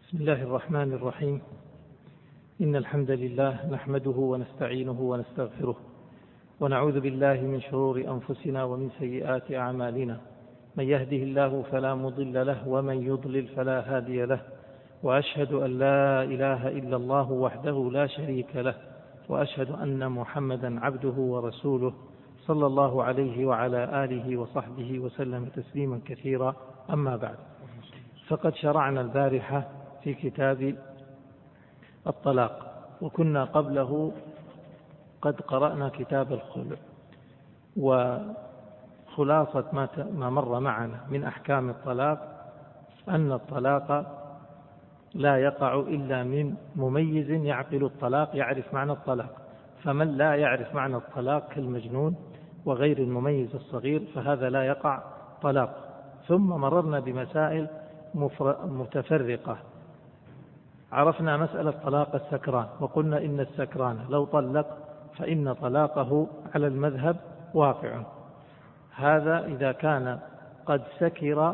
بسم الله الرحمن الرحيم. إن الحمد لله نحمده ونستعينه ونستغفره ونعوذ بالله من شرور أنفسنا ومن سيئات أعمالنا. من يهده الله فلا مضل له ومن يضلل فلا هادي له، وأشهد أن لا إله إلا الله وحده لا شريك له، وأشهد أن محمدا عبده ورسوله صلى الله عليه وعلى آله وصحبه وسلم تسليما كثيرا. أما بعد، فقد شرعنا البارحة في كتاب الطلاق، وكنا قبله قد قرأنا كتاب الخلع، وخلاصة ما مر معنا من أحكام الطلاق أن الطلاق لا يقع إلا من مميز يعقل الطلاق يعرف معنى الطلاق، فمن لا يعرف معنى الطلاق كالمجنون وغير المميز الصغير فهذا لا يقع طلاق. ثم مررنا بمسائل متفرقة. عرفنا مسألة طلاق السكران، وقلنا إن السكران لو طلق فإن طلاقه على المذهب واقع. هذا إذا كان قد سكر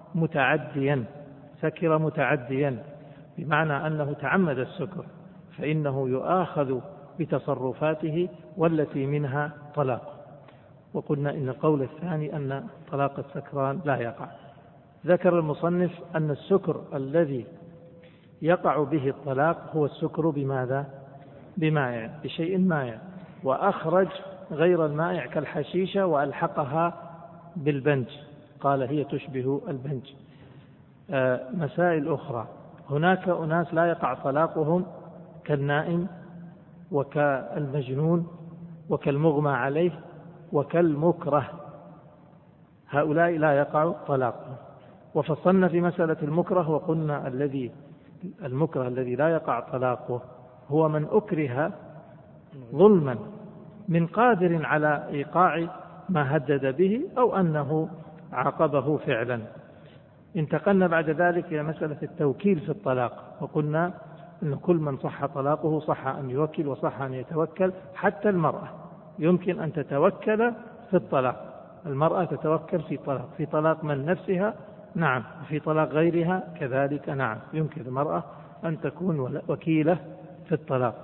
متعديا بمعنى أنه تعمد السكر، فإنه يؤاخذ بتصرفاته والتي منها طلاق. وقلنا إن القول الثاني أن طلاق السكران لا يقع. ذكر المصنف أن السكر الذي يقع به الطلاق هو السكر بماذا؟ بمائع، بشيء مائع، وأخرج غير المائع كالحشيشة وألحقها بالبنج، قال هي تشبه البنج. مسائل أخرى، هناك أناس لا يقع طلاقهم كالنائم وكالمجنون وكالمغمى عليه وكالمكره، هؤلاء لا يقع طلاقهم. وفصلنا في مسألة المكره، وقلنا المكره الذي لا يقع طلاقه هو من أكره ظلما من قادر على إيقاع ما هدد به أو أنه عاقبه فعلا. انتقلنا بعد ذلك إلى مسألة التوكيل في الطلاق، وقلنا أن كل من صح طلاقه صح أن يوكل وصح أن يتوكل. حتى المرأة يمكن أن تتوكل في الطلاق، المرأة تتوكل في طلاق من نفسها، نعم، وفي طلاق غيرها كذلك، نعم، يمكن المرأة أن تكون وكيلة في الطلاق.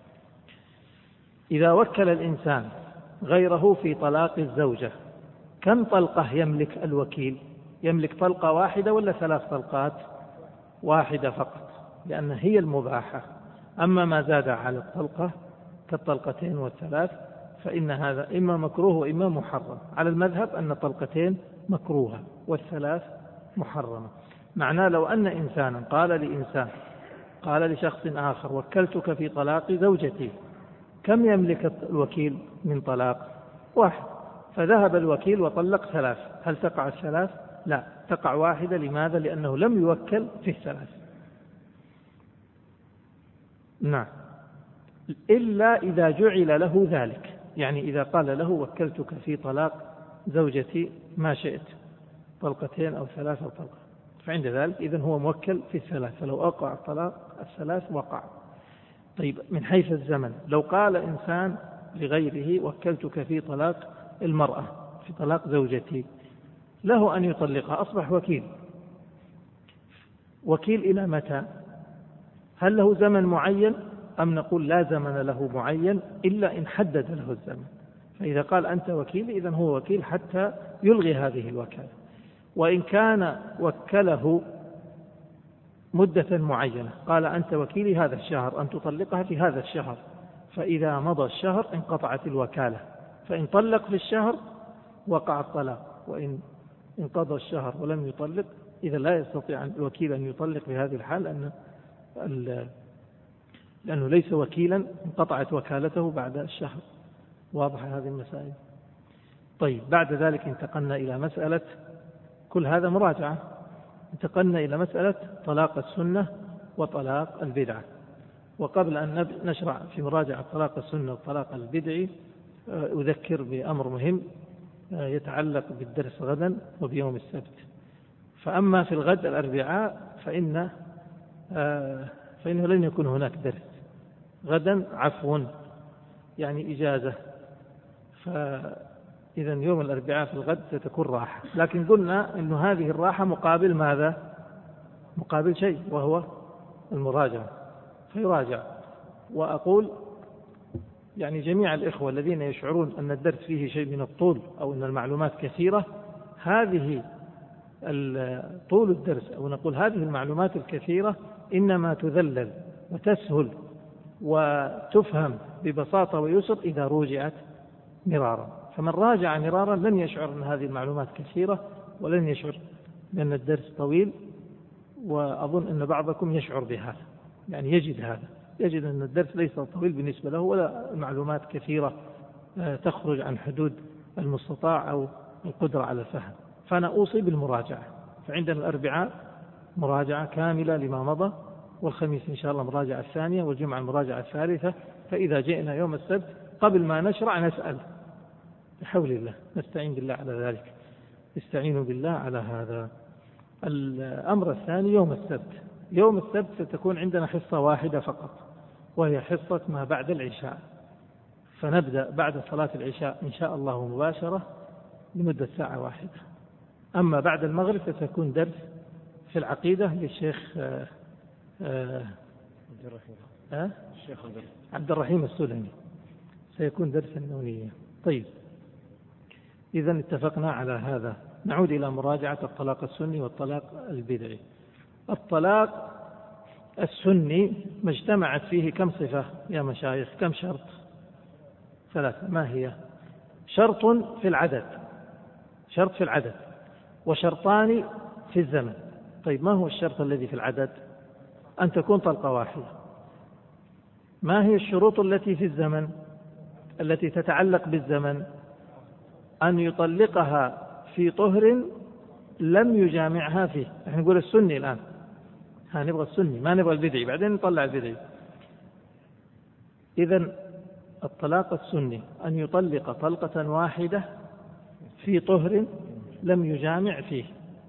إذا وكل الإنسان غيره في طلاق الزوجة، كم طلقة يملك الوكيل؟ يملك طلقة واحدة ولا 3 طلقات؟ واحدة فقط، لأن هي المباحة. أما ما زاد على الطلقة كالطلقتين والثلاث فإن هذا إما مكروه وإما محرم. على المذهب أن طلقتين مكروهة والثلاث محرمة. معناه لو أن إنسانا قال لشخص آخر وكلتك في طلاق زوجتي، كم يملك الوكيل من طلاق؟ 1، فذهب الوكيل وطلق 3، هل تقع 3؟ لا، تقع 1. لماذا؟ لأنه لم يوكل في 3. نعم، إلا إذا جعل له ذلك، يعني إذا قال له وكلتك في طلاق زوجتي ما شئت، 2 أو 3 طلقة، فعند ذلك إذن هو موكل في 3، فلو أوقع الطلاق 3 وقع. طيب، من حيث الزمن، لو قال إنسان لغيره وكلتك في طلاق المرأة، في طلاق زوجتي، له أن يطلقها، أصبح وكيل إلى متى؟ هل له زمن معين أم نقول لا زمن له معين إلا إن حدد له الزمن؟ فإذا قال أنت وكيل إذن هو وكيل حتى يلغي هذه الوكالة. وإن كان وكله مدة معينة، قال أنت وكيلي هذا الشهر، أن تطلقها في هذا الشهر، فإذا مضى الشهر انقطعت الوكالة، فإن طلق في الشهر وقع الطلاق، وإن انقضى الشهر ولم يطلق إذا لا يستطيع الوكيل أن يطلق في هذه الحال، لأنه ليس وكيلا، انقطعت وكالته بعد الشهر. واضح هذه المسائل؟ طيب، بعد ذلك انتقلنا إلى مسألة، كل هذا مراجعة، انتقلنا إلى مسألة طلاق السنة وطلاق البدعة. وقبل أن نشرع في مراجعة طلاق السنة وطلاق البدعي، أذكر بأمر مهم يتعلق بالدرس غدا وبيوم السبت. فأما في الغد الأربعاء فإنه لن يكون هناك درس غدا، عفوا، يعني إجازة، فإذا يوم الأربعاء في الغد ستكون راحة. لكن قلنا أن هذه الراحة مقابل ماذا؟ مقابل شيء، وهو المراجعة فيراجع. وأقول يعني جميع الإخوة الذين يشعرون أن الدرس فيه شيء من الطول أو أن المعلومات كثيرة، هذه طول الدرس أو نقول هذه المعلومات الكثيرة إنما تذلل وتسهل وتفهم ببساطة ويسر إذا روجعت مرارا. فمن راجع مرارا لن يشعر أن هذه المعلومات كثيرة ولن يشعر بأن الدرس طويل. وأظن أن بعضكم يشعر بهذا، يعني يجد أن الدرس ليس طويل بالنسبة له ولا معلومات كثيرة تخرج عن حدود المستطاع أو القدرة على الفهم. فأنا أوصي بالمراجعة. فعندنا الأربعاء مراجعة كاملة لما مضى، والخميس إن شاء الله مراجعة الثانية، والجمعة المراجعة الثالثة. فإذا جئنا يوم السبت قبل ما نشرع نسأل بحول الله، نستعين بالله على ذلك. استعينوا بالله على هذا. الأمر الثاني يوم السبت ستكون عندنا حصة واحدة فقط، وهي حصة ما بعد العشاء. فنبدأ بعد صلاة العشاء إن شاء الله مباشرة لمدة ساعة واحدة. أما بعد المغرب ستكون درس في العقيدة للشيخ عبد الرحيم السلمي، سيكون درسا نونيا. طيب، إذن اتفقنا على هذا. نعود إلى مراجعة الطلاق السني والطلاق البدعي. الطلاق السني ما اجتمعت فيه كم صفة يا مشايخ؟ كم شرط؟ 3. ما هي؟ شرط في العدد وشرطان في الزمن. طيب، ما هو الشرط الذي في العدد؟ أن تكون طلقة واحدة. ما هي الشروط التي في الزمن التي تتعلق بالزمن؟ أن يطلقها في طهر لم يجامعها فيه. نحن نقول السني الآن، نبغى السني ما نبغى البدعي، بعدين نطلع البدعي. إذن الطلاق السني أن يطلق طلقة واحدة في طهر لم يجامع فيه.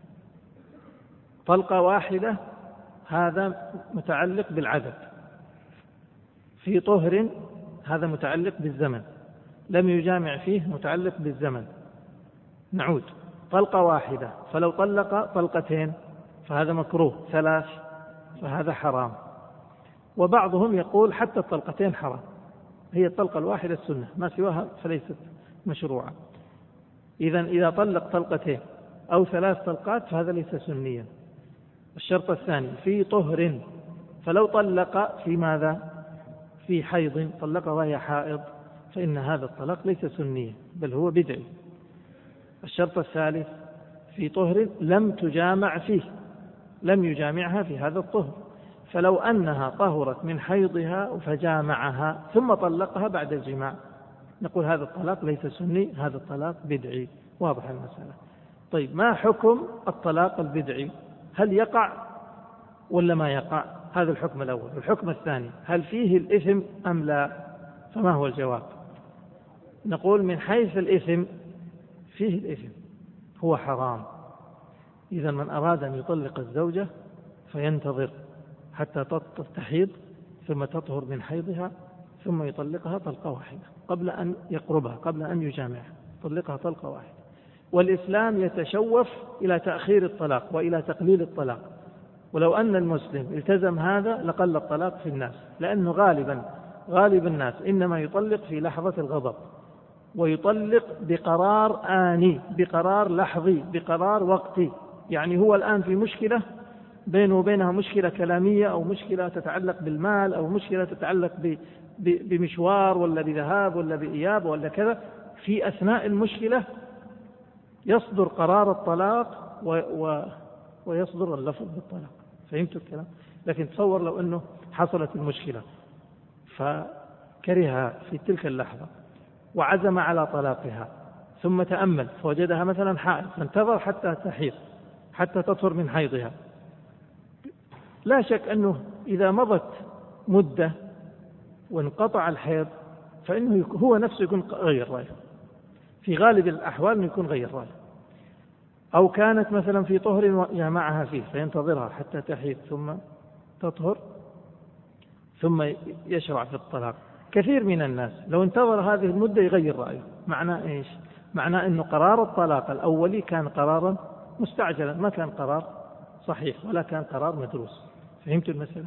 طلقة واحدة هذا متعلق بالعدد، في طهر هذا متعلق بالزمن، لم يجامع فيه متعلق بالزمن. نعود، طلقة واحدة، فلو طلق طلقتين فهذا مكروه، 3 فهذا حرام. وبعضهم يقول حتى الطلقتين حرام، هي الطلقة الواحدة السنة، ما سواها فليست مشروعة. إذا طلق طلقتين أو 3 طلقات فهذا ليس سنيا. الشرط الثاني في طهر، فلو طلق في ماذا؟ في حيض، طلق وهي حائض، فإن هذا الطلاق ليس سنيا بل هو بدعي. الشرط الثالث في طهر لم تجامع فيه، لم يجامعها في هذا الطهر، فلو أنها طهرت من حيضها فجامعها ثم طلقها بعد الجماع نقول هذا الطلاق ليس سني، هذا الطلاق بدعي. واضح المسألة؟ طيب، ما حكم الطلاق البدعي؟ هل يقع ولا ما يقع؟ هذا الحكم الأول. الحكم الثاني، هل فيه الإثم أم لا؟ فما هو الجواب؟ نقول من حيث الإثم فيه الإثم، هو حرام. إذا من أراد أن يطلق الزوجة فينتظر حتى تحيض ثم تطهر من حيضها ثم يطلقها طلقة واحدة قبل أن يقربها، قبل أن يجامعها، يطلقها طلقة واحدة. والإسلام يتشوف إلى تأخير الطلاق وإلى تقليل الطلاق، ولو أن المسلم التزم هذا لقل الطلاق في الناس، لأنه غالب الناس إنما يطلق في لحظة الغضب، ويطلق بقرار آني، بقرار لحظي، بقرار وقتي. يعني هو الآن في مشكلة بينه وبينها مشكلة كلامية أو مشكلة تتعلق بالمال أو مشكلة تتعلق بمشوار ولا بذهاب ولا بإياب ولا كذا، في أثناء المشكلة يصدر قرار الطلاق ويصدر اللفظ بالطلاق. فهمت الكلام؟ لكن تصور لو أنه حصلت المشكلة فكرهها في تلك اللحظة وعزم على طلاقها ثم تأمل فوجدها مثلا حائض، فانتظر حتى تحيض، حتى تطهر من حيضها. لا شك أنه إذا مضت مدة وانقطع الحيض فإنه هو نفسه يكون غير رأيه، في غالب الأحوال أنه يكون غير رأيه. أو كانت مثلا في طهر معها فيه فينتظرها حتى تحيض ثم تطهر ثم يشرع في الطلاق. كثير من الناس لو انتظر هذه المدة يغير رأيه. معناه إيش؟ معناه أنه قرار الطلاق الأولي كان قرارا مستعجلا، ما كان قرار صحيح ولا كان قرار مدروس. فهمت المسألة؟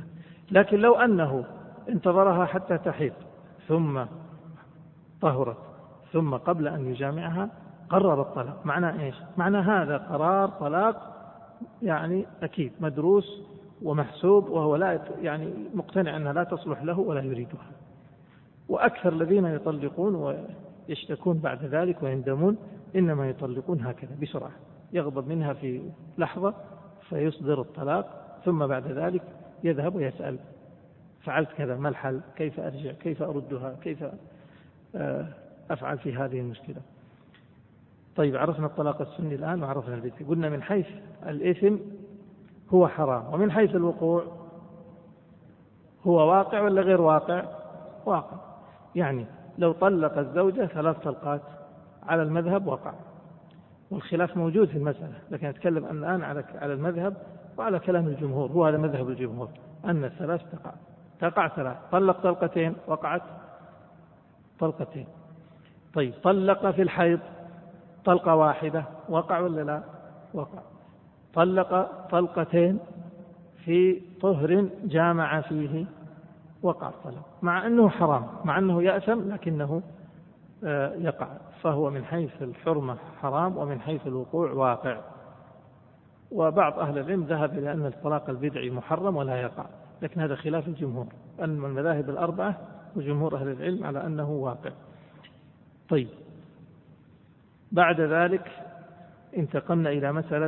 لكن لو أنه انتظرها حتى تحيض ثم طهرت ثم قبل أن يجامعها قرر الطلاق، معنى إيش؟ معنى هذا قرار طلاق يعني أكيد مدروس ومحسوب، وهو لا يعني مقتنع أنها لا تصلح له ولا يريدها. وأكثر الذين يطلقون ويشتكون بعد ذلك ويندمون إنما يطلقون هكذا بسرعة، يغضب منها في لحظة فيصدر الطلاق، ثم بعد ذلك يذهب ويسأل فعلت كذا، ما الحل؟ كيف أرجع؟ كيف أردها؟ كيف أفعل في هذه المشكلة؟ طيب، عرفنا الطلاق السني الآن وعرفنا البدعي. قلنا من حيث الإثم هو حرام، ومن حيث الوقوع هو واقع ولا غير واقع؟ واقع. يعني لو طلق الزوجة 3 طلقات على المذهب وقع، والخلاف موجود في المسألة، لكن أتكلم الآن على المذهب وعلى كلام الجمهور. هو هذا مذهب الجمهور، أن 3 تقع 3. طلق طلقتين وقعت طلقتين. طيب، طلق في الحيض طلقة واحدة وقع ولا لا؟ وقع. طلق طلقتين في طهر جامع فيه وقع الطلاق، مع أنه حرام، مع أنه يأثم، لكنه يقع. فهو من حيث الحرمة حرام، ومن حيث الوقوع واقع. وبعض أهل العلم ذهب إلى أن الطلاق البدعي محرم ولا يقع، لكن هذا خلاف الجمهور، أن المذاهب الأربعة وجمهور أهل العلم على أنه واقع. طيب، بعد ذلك انتقلنا إلى مسألة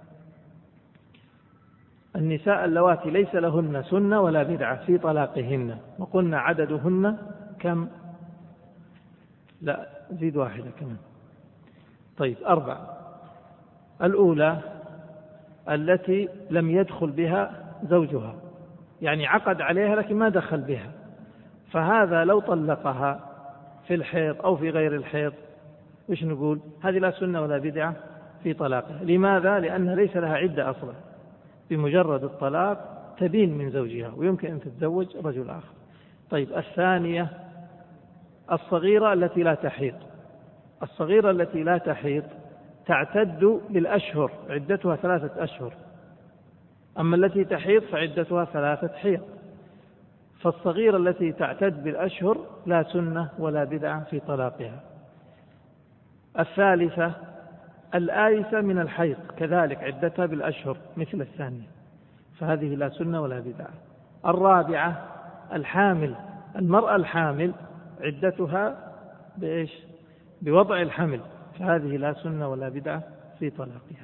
النساء اللواتي ليس لهن سنة ولا بدعة في طلاقهن، وقلنا عددهن كم؟ لا، زيد واحدة كمان. طيب، 4. الأولى التي لم يدخل بها زوجها، يعني عقد عليها لكن ما دخل بها، فهذا لو طلقها في الحيض أو في غير الحيض وش نقول؟ هذه لا سنة ولا بدعة في طلاقها. لماذا؟ لأنها ليس لها عدة أصلا، بمجرد الطلاق تبين من زوجها ويمكن أن تتزوج رجل آخر. طيب، الثانية الصغيرة التي لا تحيض. الصغيرة التي لا تحيض تعتد بالأشهر، عدتها 3 أشهر، أما التي تحيض فعدتها 3 حيض. فالصغيرة التي تعتد بالأشهر لا سنة ولا بدعة في طلاقها. الثالثة الآيسة من الحيض، كذلك عدتها بالأشهر مثل الثانية، فهذه لا سنة ولا بدعة. الرابعة الحامل، المرأة الحامل عدتها بإيش؟ بوضع الحمل، فهذه لا سنة ولا بدعة في طلاقها.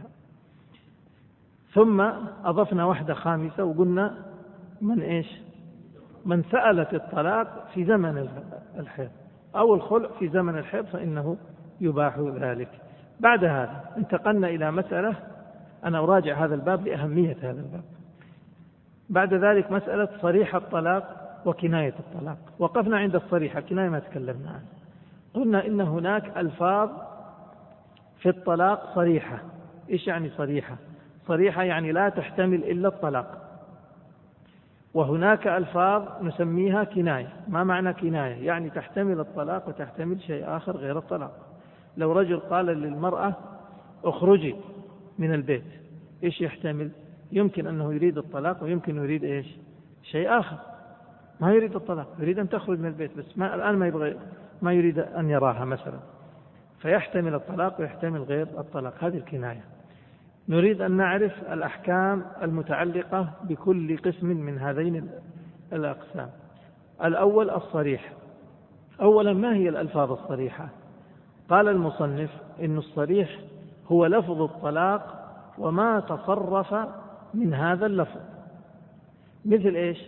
ثم أضفنا واحدة خامسة وقلنا من إيش؟ من سألت الطلاق في زمن الحيض أو الخلع في زمن الحيض فإنه يباح ذلك. بعد هذا انتقلنا إلى مسألة، أنا أراجع هذا الباب لأهمية هذا الباب. بعد ذلك مسألة صريح الطلاق وكناية الطلاق. وقفنا عند الصريحة، الكناية ما تكلمنا عنه. قلنا إن هناك ألفاظ في الطلاق صريحة. إيش يعني صريحة؟ صريحة يعني لا تحتمل إلا الطلاق. وهناك ألفاظ نسميها كناية. ما معنى كناية؟ يعني تحتمل الطلاق وتحتمل شيء آخر غير الطلاق. لو رجل قال للمرأة اخرجي من البيت، إيش يحتمل؟ يمكن أنه يريد الطلاق، ويمكن يريد إيش؟ شيء آخر، ما يريد الطلاق، يريد أن تخرج من البيت، بس الآن ما يريد أن يراها مثلا، فيحتمل الطلاق ويحتمل غير الطلاق. هذه الكناية. نريد أن نعرف الأحكام المتعلقة بكل قسم من هذين الأقسام. الأول الصريح. أولا، ما هي الألفاظ الصريحة؟ قال المصنف إن الصريح هو لفظ الطلاق وما تصرف من هذا اللفظ. مثل إيش؟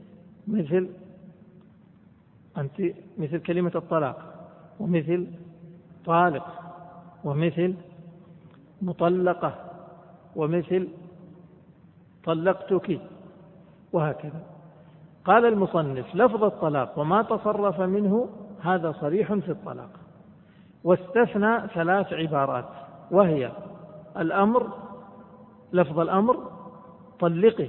مثل كلمة الطلاق، ومثل طالق، ومثل مطلقة، ومثل طلقتك، وهكذا. قال المصنف لفظ الطلاق وما تصرف منه هذا صريح في الطلاق، واستثنى 3 عبارات، وهي الأمر، لفظ الأمر طلقي،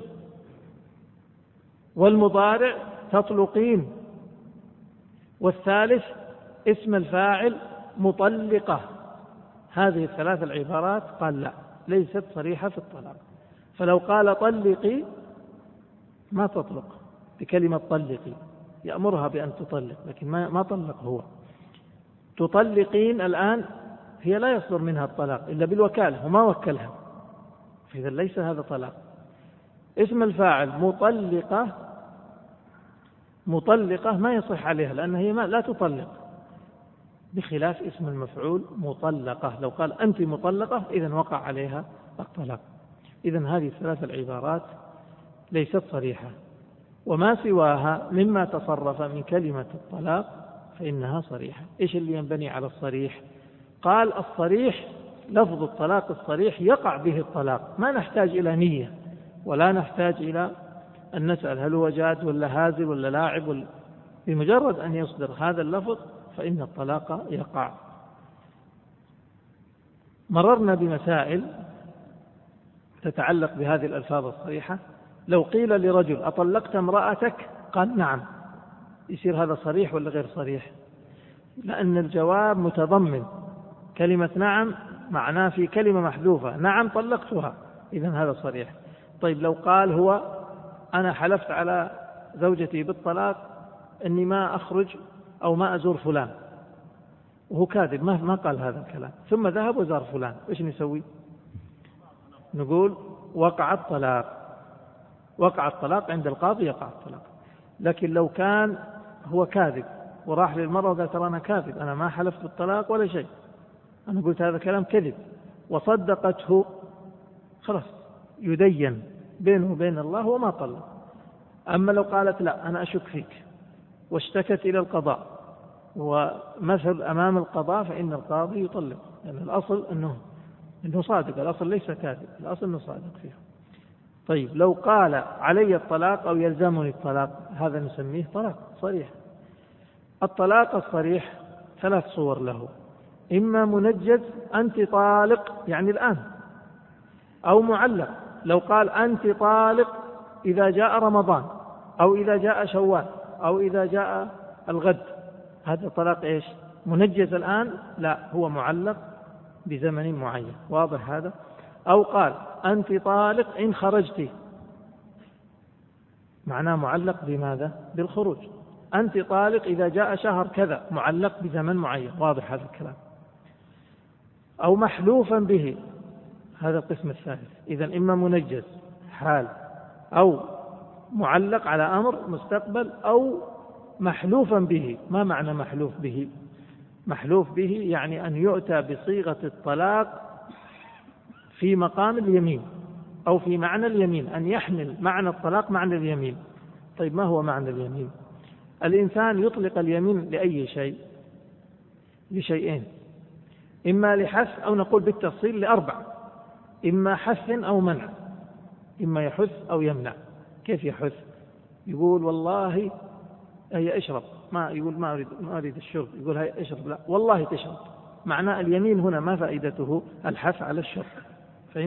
والمضارع تطلقين، والثالث اسم الفاعل مطلقة. هذه ال3 العبارات قال لا، ليست صريحة في الطلاق. فلو قال طلقي ما تطلق، بكلمة طلقي، يأمرها بأن تطلق، لكن ما طلق هو. تطلقين الآن، هي لا يصدر منها الطلاق إلا بالوكالة وما وكلها، فإذا ليس هذا طلاق. اسم الفاعل مطلقة، مطلقة ما يصح عليها لأن هي لا تطلق، بخلاف اسم المفعول مطلقة. لو قال أنت مطلقة إذن وقع عليها الطلاق. إذن هذه الثلاث العبارات ليست صريحة، وما سواها مما تصرف من كلمة الطلاق فإنها صريحة. إيش اللي ينبني على الصريح؟ قال الصريح لفظ الطلاق الصريح يقع به الطلاق، ما نحتاج إلى نية ولا نحتاج إلى أن نسأل هل هو جاد ولا هازل ولا لاعب بمجرد أن يصدر هذا اللفظ فإن الطلاق يقع. مررنا بمسائل تتعلق بهذه الألفاظ الصريحة. لو قيل لرجل أطلقت امرأتك؟ قال نعم، يصير هذا صريح ولا غير صريح؟ لأن الجواب متضمن كلمة نعم، معناه في كلمة محذوفة، نعم طلقتها، إذن هذا صريح. طيب لو قال هو أنا حلفت على زوجتي بالطلاق أني ما أخرج أو ما أزور فلان، وهو كاذب ما قال هذا الكلام، ثم ذهب وزار فلان، إيش نسوي؟ نقول وقع الطلاق، وقع الطلاق عند القاضي، يقع الطلاق. لكن لو كان هو كاذب وراح للمرأة وقال ترى أنا كاذب، أنا ما حلفت بالطلاق ولا شيء، أنا قلت هذا كلام كذب، وصدقته، خلاص يدين بينه وبين الله وما طلق. أما لو قالت لا أنا أشك فيك واشتكت إلى القضاء ومثل أمام القضاء فإن القاضي يطلق، لأن يعني الأصل أنه صادق، الأصل ليس كاذب، الأصل أنه صادق فيه. طيب لو قال علي الطلاق أو يلزمني الطلاق، هذا نسميه طلاق صريح. الطلاق الصريح ثلاث صور له: إما منجز أنت طالق يعني الآن، أو معلق. لو قال أنت طالق إذا جاء رمضان أو إذا جاء شوال أو إذا جاء الغد، هذا طلاق إيش؟ منجز الآن؟ لا، هو معلق بزمن معين، واضح هذا؟ أو قال أنت طالق إن خرجت، معناه معلق بماذا؟ بالخروج. أنت طالق إذا جاء شهر كذا، معلق بزمن معين، واضح هذا الكلام. أو محلوفا به، هذا القسم الثالث. إذن إما منجز حال، أو معلق على أمر مستقبل، أو محلوفا به. ما معنى محلوف به؟ محلوف به يعني أن يؤتى بصيغة الطلاق في مقام اليمين أو في معنى اليمين، أن يحمل معنى الطلاق معنى اليمين. طيب ما هو معنى اليمين؟ الإنسان يطلق اليمين لأي شيء؟ لشيئين: إما لحث، أو نقول بالتفصيل لأربع: إما حث أو منع، إما يحث أو يمنع. كيف يحث؟ يقول والله هي اشرب، ما يقول ما أريد الشرب، يقول هي اشرب، لا والله تشرب. معنى اليمين هنا ما فائدته؟ الحث على الشرب. فهمت؟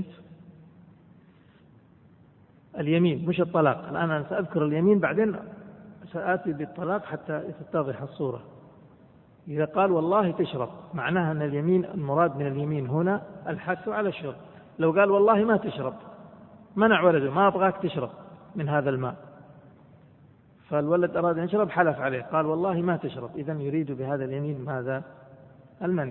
اليمين مش الطلاق. الآن أنا سأذكر اليمين، بعدين سآتي بالطلاق حتى تتضح الصورة. إذا قال والله تشرب، معناها أن اليمين المراد من اليمين هنا الحث على الشرب. لو قال والله ما تشرب، منع ولده، ما أبغاك تشرب من هذا الماء، فالولد أراد أن يشرب، حلف عليه قال والله ما تشرب، إذن يريد بهذا اليمين ماذا؟ المنع.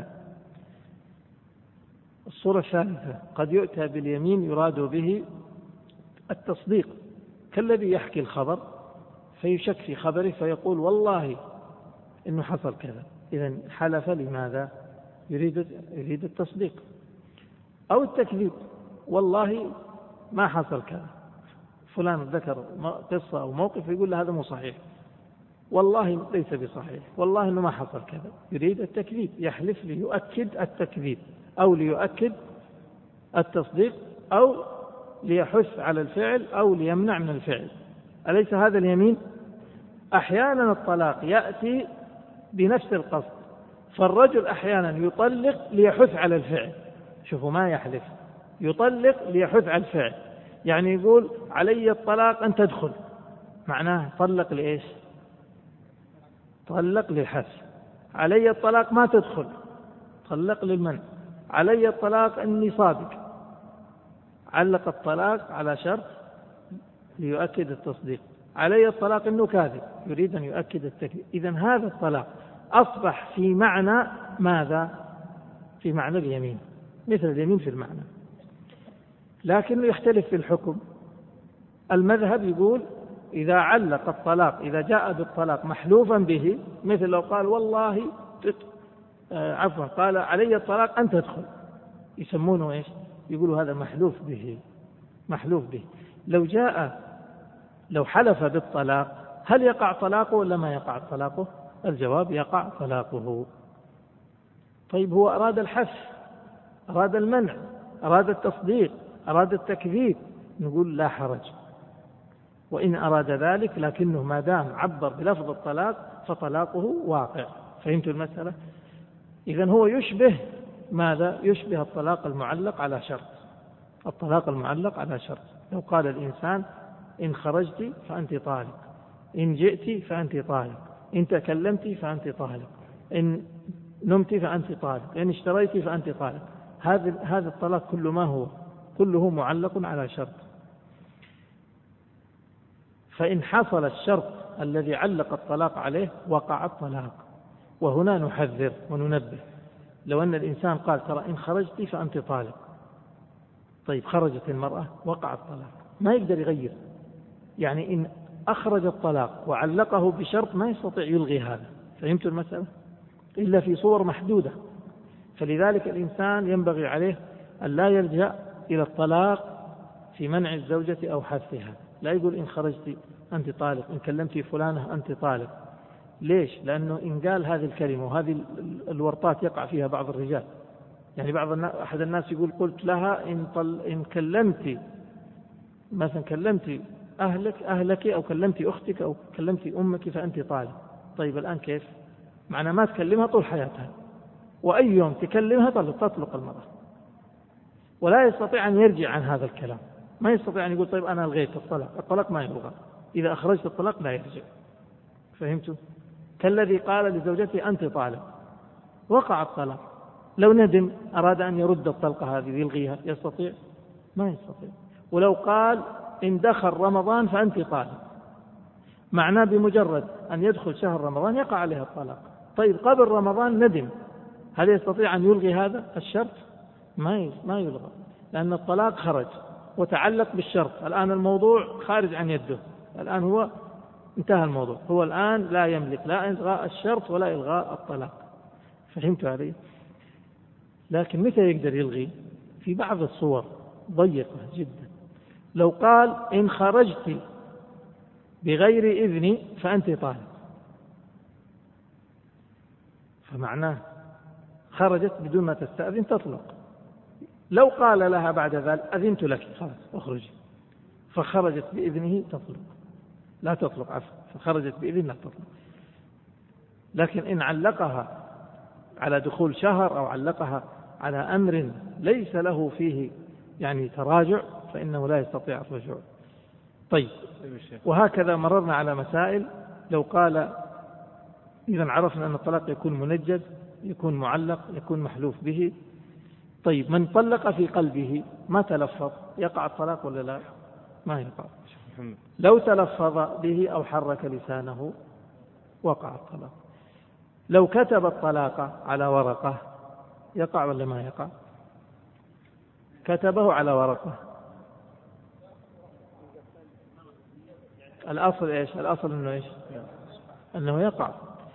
الصورة الثالثة: قد يؤتى باليمين يراد به التصديق، كالذي يحكي الخبر فيشك في خبره فيقول والله إنه حصل كذا، إذن حلف لماذا؟ يريد التصديق. أو التكذيب: والله ما حصل كذا، فلان ذكر قصة أو موقف يقول له هذا مو صحيح، والله ليس بصحيح، والله إنه ما حصل كذا، يريد التكذيب، يحلف ليؤكد التكذيب أو ليؤكد التصديق أو ليحث على الفعل أو ليمنع من الفعل. أليس هذا اليمين؟ أحيانا الطلاق يأتي بنفس القصد، فالرجل أحيانا يطلق ليحث على الفعل، شوفوا ما يحلف، يطلق ليحث على الفعل، يعني يقول علي الطلاق أن تدخل، معناه طلق لإيش؟ طلق للحث. علي الطلاق ما تدخل، طلق للمنع. علي الطلاق أني صادق، علق الطلاق على شرط ليؤكد التصديق. علي الطلاق إنه كاذب، يريد أن يؤكد التكذيب. إذن هذا الطلاق أصبح في معنى ماذا؟ في معنى اليمين، مثل اليمين في المعنى، لكنه يختلف في الحكم. المذهب يقول إذا علق الطلاق، إذا جاء بالطلاق محلوفا به، مثل لو قال والله قال علي الطلاق أن تدخل، يسمونه إيش؟ يقولوا هذا محلوف به. محلوف به. لو حلف بالطلاق هل يقع طلاقه ولا ما يقع طلاقه؟ الجواب يقع طلاقه. طيب هو أراد الحث، أراد المنع، أراد التصديق، أراد التكذيب، نقول لا حرج. وإن أراد ذلك لكنه ما دام عبر بلفظ الطلاق فطلاقه واقع. فهمت المسألة؟ إذن هو يشبه ماذا؟ يشبه الطلاق المعلق على شرط. الطلاق المعلق على شرط، لو قال الإنسان إن خرجت فأنت طالق، إن جئت فأنت طالق، إن تكلمت فأنت طالق، إن نمت فأنت طالق، إن اشتريت فأنت طالق. هذا الطلاق كله ما هو؟ كله معلق على شرط. فإن حصل الشرط الذي علق الطلاق عليه وقع الطلاق. وهنا نحذر وننبه، لو أن الإنسان قال ترى إن خرجت فأنت طالق، طيب خرجت المرأة وقع الطلاق، ما يقدر يغير. يعني إن أخرج الطلاق وعلقه بشرط ما يستطيع يلغي هذا. فهمت المسألة؟ إلا في صور محدودة. فلذلك الإنسان ينبغي عليه أن لا يلجأ إلى الطلاق في منع الزوجة أو حثها. لا يقول إن خرجت أنت طالق، إن كلمت فلانة أنت طالق. ليش؟ لأنه إن قال هذه الكلمة، وهذه الورطات يقع فيها بعض الرجال، يعني أحد الناس يقول قلت لها إن كلمت مثلا، كلمت أهلك أو كلمت أختك أو كلمت أمك فأنت طالق. طيب الآن كيف؟ معنى ما تكلمها طول حياتها، وأي يوم تكلمها تطلق المرأة، ولا يستطيع أن يرجع عن هذا الكلام. ما يستطيع أن يقول طيب أنا ألغيت الطلاق ما يلغى، إذا أخرجت الطلاق لا يرجع. فهمتوا؟ كالذي قال لزوجته أنت طالق، وقع الطلاق، لو ندم أراد أن يرد الطلقة هذه يلغيها، يستطيع؟ ما يستطيع. ولو قال إن دخل رمضان فأنت طالق، معناه بمجرد أن يدخل شهر رمضان يقع عليها الطلاق. طيب قبل رمضان ندم، هل يستطيع أن يلغي هذا الشرط؟ ما يلغى، لأن الطلاق خرج وتعلق بالشرط. الآن الموضوع خارج عن يده، الآن هو انتهى الموضوع، هو الآن لا يملك لا إلغاء الشرط ولا إلغاء الطلاق. فهمت علي؟ لكن متى يقدر يلغي؟ في بعض الصور ضيقة جدا. لو قال إن خرجت بغير إذني فأنت طالق، فمعناه خرجت بدون ما تستأذن تطلق. لو قال لها بعد ذلك أذنت لك خلاص اخرجي، فخرجت بإذنه تطلق، لا تطلق عفوا، فخرجت بإذن لا تطلق. لكن إن علقها على دخول شهر أو علقها على أمر ليس له فيه يعني تراجع فإنه لا يستطيع الرجوع. طيب، وهكذا مررنا على مسائل. لو قال إذا عرفنا أن الطلاق يكون منجز، يكون معلق، يكون محلوف به. طيب من طلق في قلبه ما تلفظ يقع الطلاق ولا لا؟ ما يقع. لو تلفظ به أو حرك لسانه وقع الطلاق. لو كتب الطلاق على ورقة يقع ولا ما يقع؟ كتبه على ورقة، الأصل إيش؟ الأصل إنه إيش؟ أنه يقع،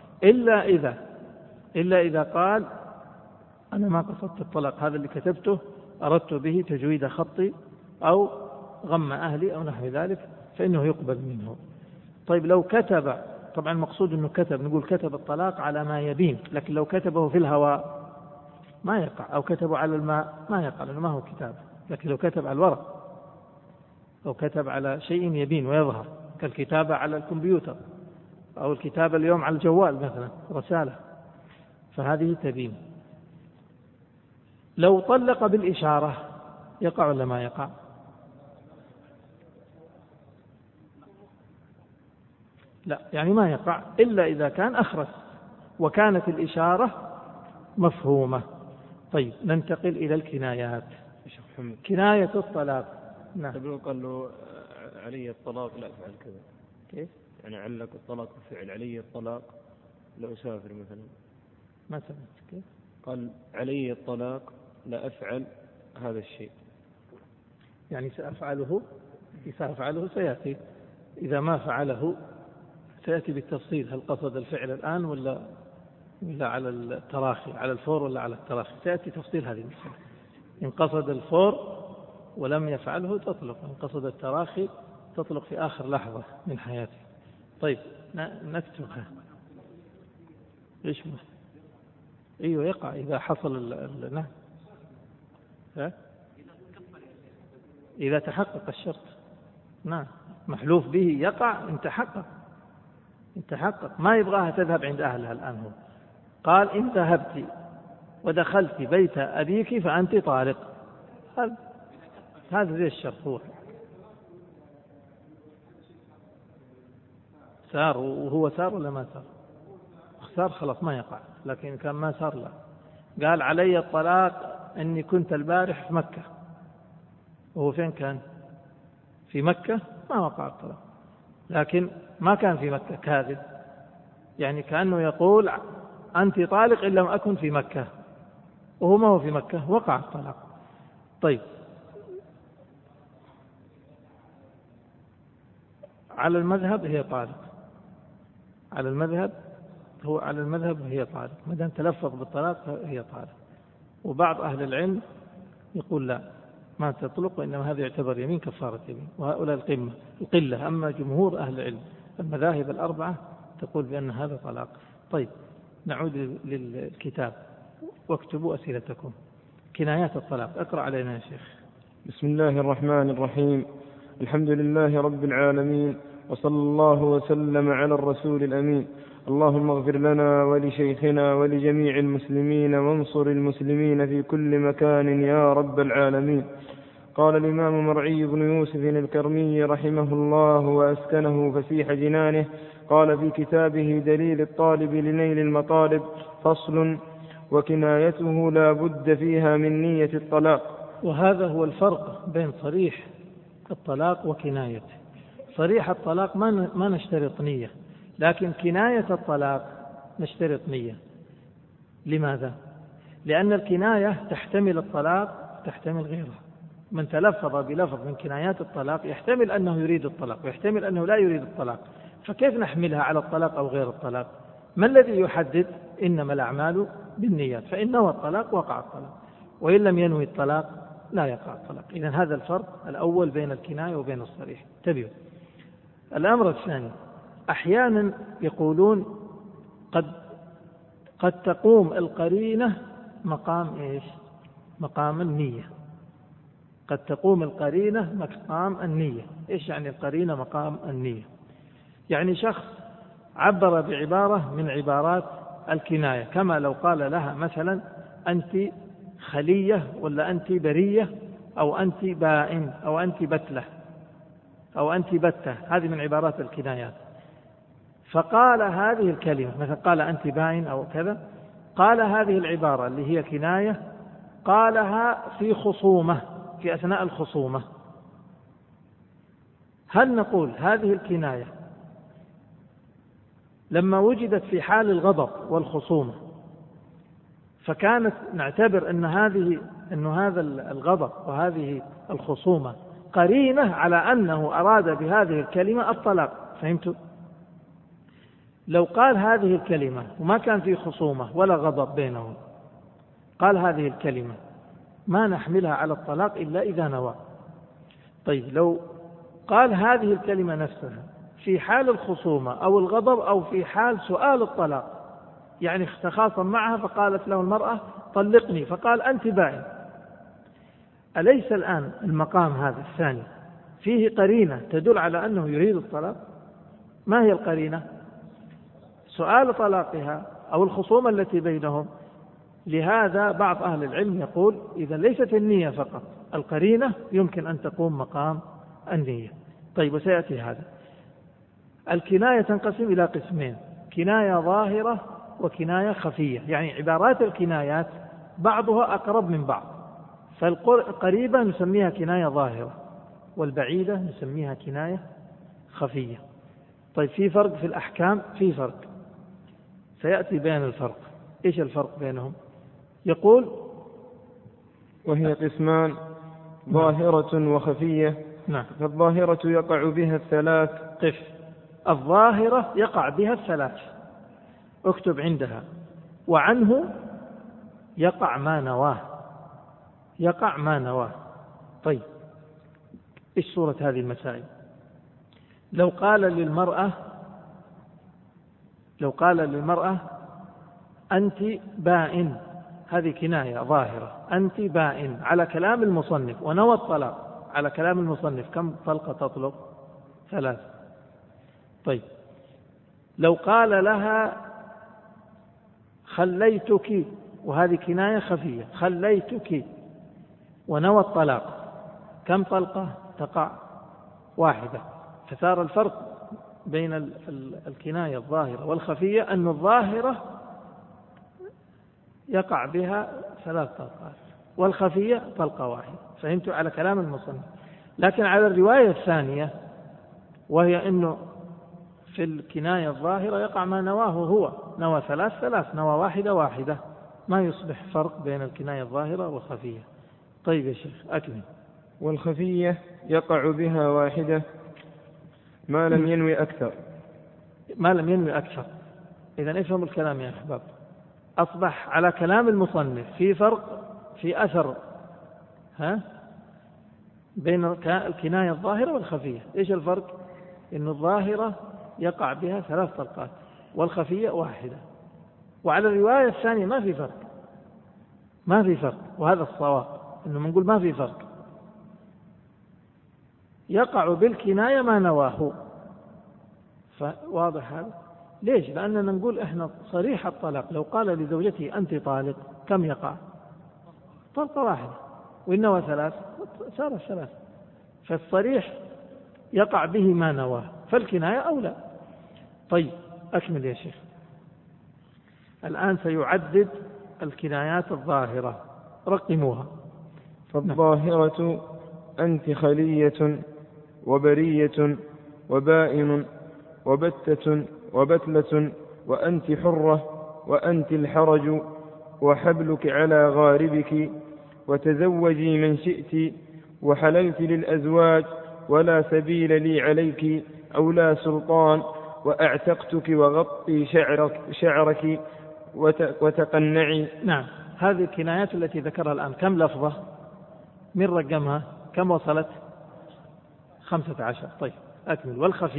إلا إذا قال أنا ما قصدت الطلاق، هذا اللي كتبته أردت به تجويد خطي أو غم أهلي أو نحو ذلك، فإنه يقبل منه. طيب لو كتب، طبعا المقصود أنه كتب، نقول كتب الطلاق على ما يبين، لكن لو كتبه في الهواء ما يقع، أو كتبه على الماء ما يقع لأنه ما هو كتاب. لكن لو كتب على الورق أو كتب على شيء يبين ويظهر، كالكتابة على الكمبيوتر أو الكتابة اليوم على الجوال مثلا رسالة، فهذه تبين. لو طلق بالإشارة يقع ولا ما يقع؟ لا، يعني ما يقع إلا إذا كان أخرس وكانت الإشارة مفهومة. طيب ننتقل إلى الكنايات. كناية الطلاق. نعم. قال له علي الطلاق لا أفعل كذا. كيف؟ يعني علق الطلاق بفعل علي الطلاق لا أسافر مثلا كيف؟ قال علي الطلاق لا أفعل هذا الشيء، يعني سأفعله سيأتي، إذا ما فعله سيأتي بالتفصيل، هل قصد الفعل الآن ولا على التراخي، على الفور ولا على التراخي، سيأتي تفصيل هذه المسألة. إن قصد الفور ولم يفعله تطلق، إن قصد التراخي تطلق في آخر لحظة من حياته. طيب نكتبها. إيش أيوه يقع إذا حصل نعم، إذا تحقق الشرط. نعم، محلوف به يقع إن تحقق، ما يبغاها تذهب عند أهلها الآن. هو قال إن ذهبت ودخلت بيت أبيك فأنت طالق، هذا زي الشرط. هو سار، وهو سار ولا ما سار؟ سار خلاص ما يقع، لكن كان ما سار لا. قال علي الطلاق أني كنت البارح في مكة، وهو فين كان؟ في مكة، ما وقع الطلاق. لكن ما كان في مكة، كاذب، يعني كأنه يقول أنت طالق إن لم أكن في مكة، وهو ما هو في مكة، وقع الطلاق. طيب على المذهب هي طالق، على المذهب هي طالق، ما دام تلفظ بالطلاق هي طالق. وبعض أهل العلم يقول لا، ما تطلق، وإنما هذا يعتبر يمين كفارة يمين، وهؤلاء القلة. أما جمهور أهل العلم المذاهب الأربعة تقول بأن هذا طلاق. طيب نعود للكتاب، واكتبوا أسئلتكم. كنايات الطلاق، اقرأ علينا يا شيخ. بسم الله الرحمن الرحيم. الحمد لله رب العالمين، وصلى الله وسلم على الرسول الأمين. اللهم اغفر لنا ولشيخنا ولجميع المسلمين، وانصر المسلمين في كل مكان يا رب العالمين. قال الإمام مرعي بن يوسف الكرمي رحمه الله وأسكنه فسيح جنانه، قال في كتابه دليل الطالب لنيل المطالب: فصل: وكنايته لا بد فيها من نية الطلاق. وهذا هو الفرق بين صريح الطلاق وكنايته. صريح الطلاق ما نشترط نية، لكن كناية الطلاق نشترط نية. لماذا؟ لأن الكناية تحتمل الطلاق، تحتمل غيره. من تلفظ بلفظ من كنايات الطلاق يحتمل أنه يريد الطلاق، ويحتمل أنه لا يريد الطلاق، فكيف نحملها على الطلاق أو غير الطلاق؟ ما الذي يحدد؟ إنما الأعمال بالنيات، فإن نوى الطلاق وقع الطلاق، وإن لم ينوي الطلاق لا يقع الطلاق. إذن هذا الفرق الأول بين الكناية وبين الصريح. انتبهوا. الأمر الثاني، أحيانا يقولون قد تقوم القرينة مقام إيش؟ مقام النية. قد تقوم القرينة مقام النية. إيش يعني القرينة مقام النية؟ يعني شخص عبر بعبارة من عبارات الكناية، كما لو قال لها مثلا أنت خلية، ولا أنت برية، أو أنت بائن، أو أنت بتلة، أو أنت بتة. هذه من عبارات الكنايات. فقال هذه الكلمة، مثلا قال أنت بائن أو كذا، قال هذه العبارة اللي هي كناية، قالها في خصومة، في أثناء الخصومة. هل نقول هذه الكناية لما وجدت في حال الغضب والخصومة فكانت نعتبر أن هذا الغضب وهذه الخصومة قرينة على أنه أراد بهذه الكلمة الطلاق؟ فهمتوا؟ لو قال هذه الكلمة وما كان في خصومة ولا غضب بينهم، قال هذه الكلمة، ما نحملها على الطلاق إلا إذا نوى. طيب لو قال هذه الكلمة نفسها في حال الخصومة أو الغضب أو في حال سؤال الطلاق، يعني تخاصم معها فقالت له المرأة طلقني، فقال أنت بائن، أليس الآن المقام هذا الثاني فيه قرينة تدل على أنه يريد الطلاق؟ ما هي القرينة؟ سؤال طلاقها أو الخصومة التي بينهم. لهذا بعض أهل العلم يقول إذا ليست النية فقط، القرينة يمكن أن تقوم مقام النية. طيب وسيأتي هذا. الكناية تنقسم إلى قسمين: كناية ظاهرة وكناية خفية. يعني عبارات الكنايات بعضها أقرب من بعض، فالقريبة نسميها كناية ظاهرة، والبعيدة نسميها كناية خفية. طيب في فرق في الأحكام؟ في فرق سيأتي بيان الفرق. إيش الفرق بينهم؟ يقول وهي قسمان ظاهرة وخفية. نعم. فالظاهرة يقع بها الثلاث. قف. الظاهرة يقع بها الثلاث، اكتب عندها. وعنه يقع ما نواه، يقع ما نواه. طيب إيش صورة هذه المسائل؟ لو قال للمرأة أنت بائن، هذه كناية ظاهرة، أنت بائن على كلام المصنف، ونوى الطلاق على كلام المصنف، كم طلقة تطلق؟ 3. طيب لو قال لها خليتك، وهذه كناية خفية، خليتك ونوى الطلاق، كم طلقة تقع؟ 1. فصار الفرق بين الكناية الظاهرة والخفية أن الظاهرة يقع بها 3 طلقات، والخفية طلقة واحدة. فهمتوا على كلام المصنف. لكن على الرواية الثانية، وهي أنه في الكناية الظاهرة يقع ما نواه هو، نوى 3 نوى 1 ما يصبح فرق بين الكناية الظاهرة والخفية. طيب يا شيخ أكمل. والخفية يقع بها 1 ما لم ينوي أكثر. ما لم ينوي أكثر. إذن افهموا الكلام يا أحباب. أصبح على كلام المصنف في فرق، في أثر بين الكناية الظاهرة والخفية. إيش الفرق؟ إن الظاهرة يقع بها 3 طلقات والخفية 1. وعلى الرواية الثانية ما في فرق، ما في فرق. وهذا الصواب، إنه نقول ما في فرق، يقع بالكناية ما نواه. فواضح هذا؟ ليش؟ لأننا نقول إحنا صريح الطلاق لو قال لزوجته أنت طالق كم يقع؟ طلقة 1، وإن نوى 3 صار 3. فالصريح يقع به ما نواه، فالكناية أولى. طيب أكمل يا شيخ. الآن سيعدد الكنايات الظاهرة، رقموها. فالظاهرة أنت خلية وبرية وبائن وبتة وبتلة وأنت حرة وأنت الحرج وحبلك على غاربك وتزوجي من شئت وحللت للأزواج ولا سبيل لي عليك أو لا سلطان وأعتقتك وغطي شعرك وتقنعي. نعم. هذه الكنايات التي ذكرها الآن كم لفظة؟ من رقمها كم وصلت؟ 15. طيب أكمل.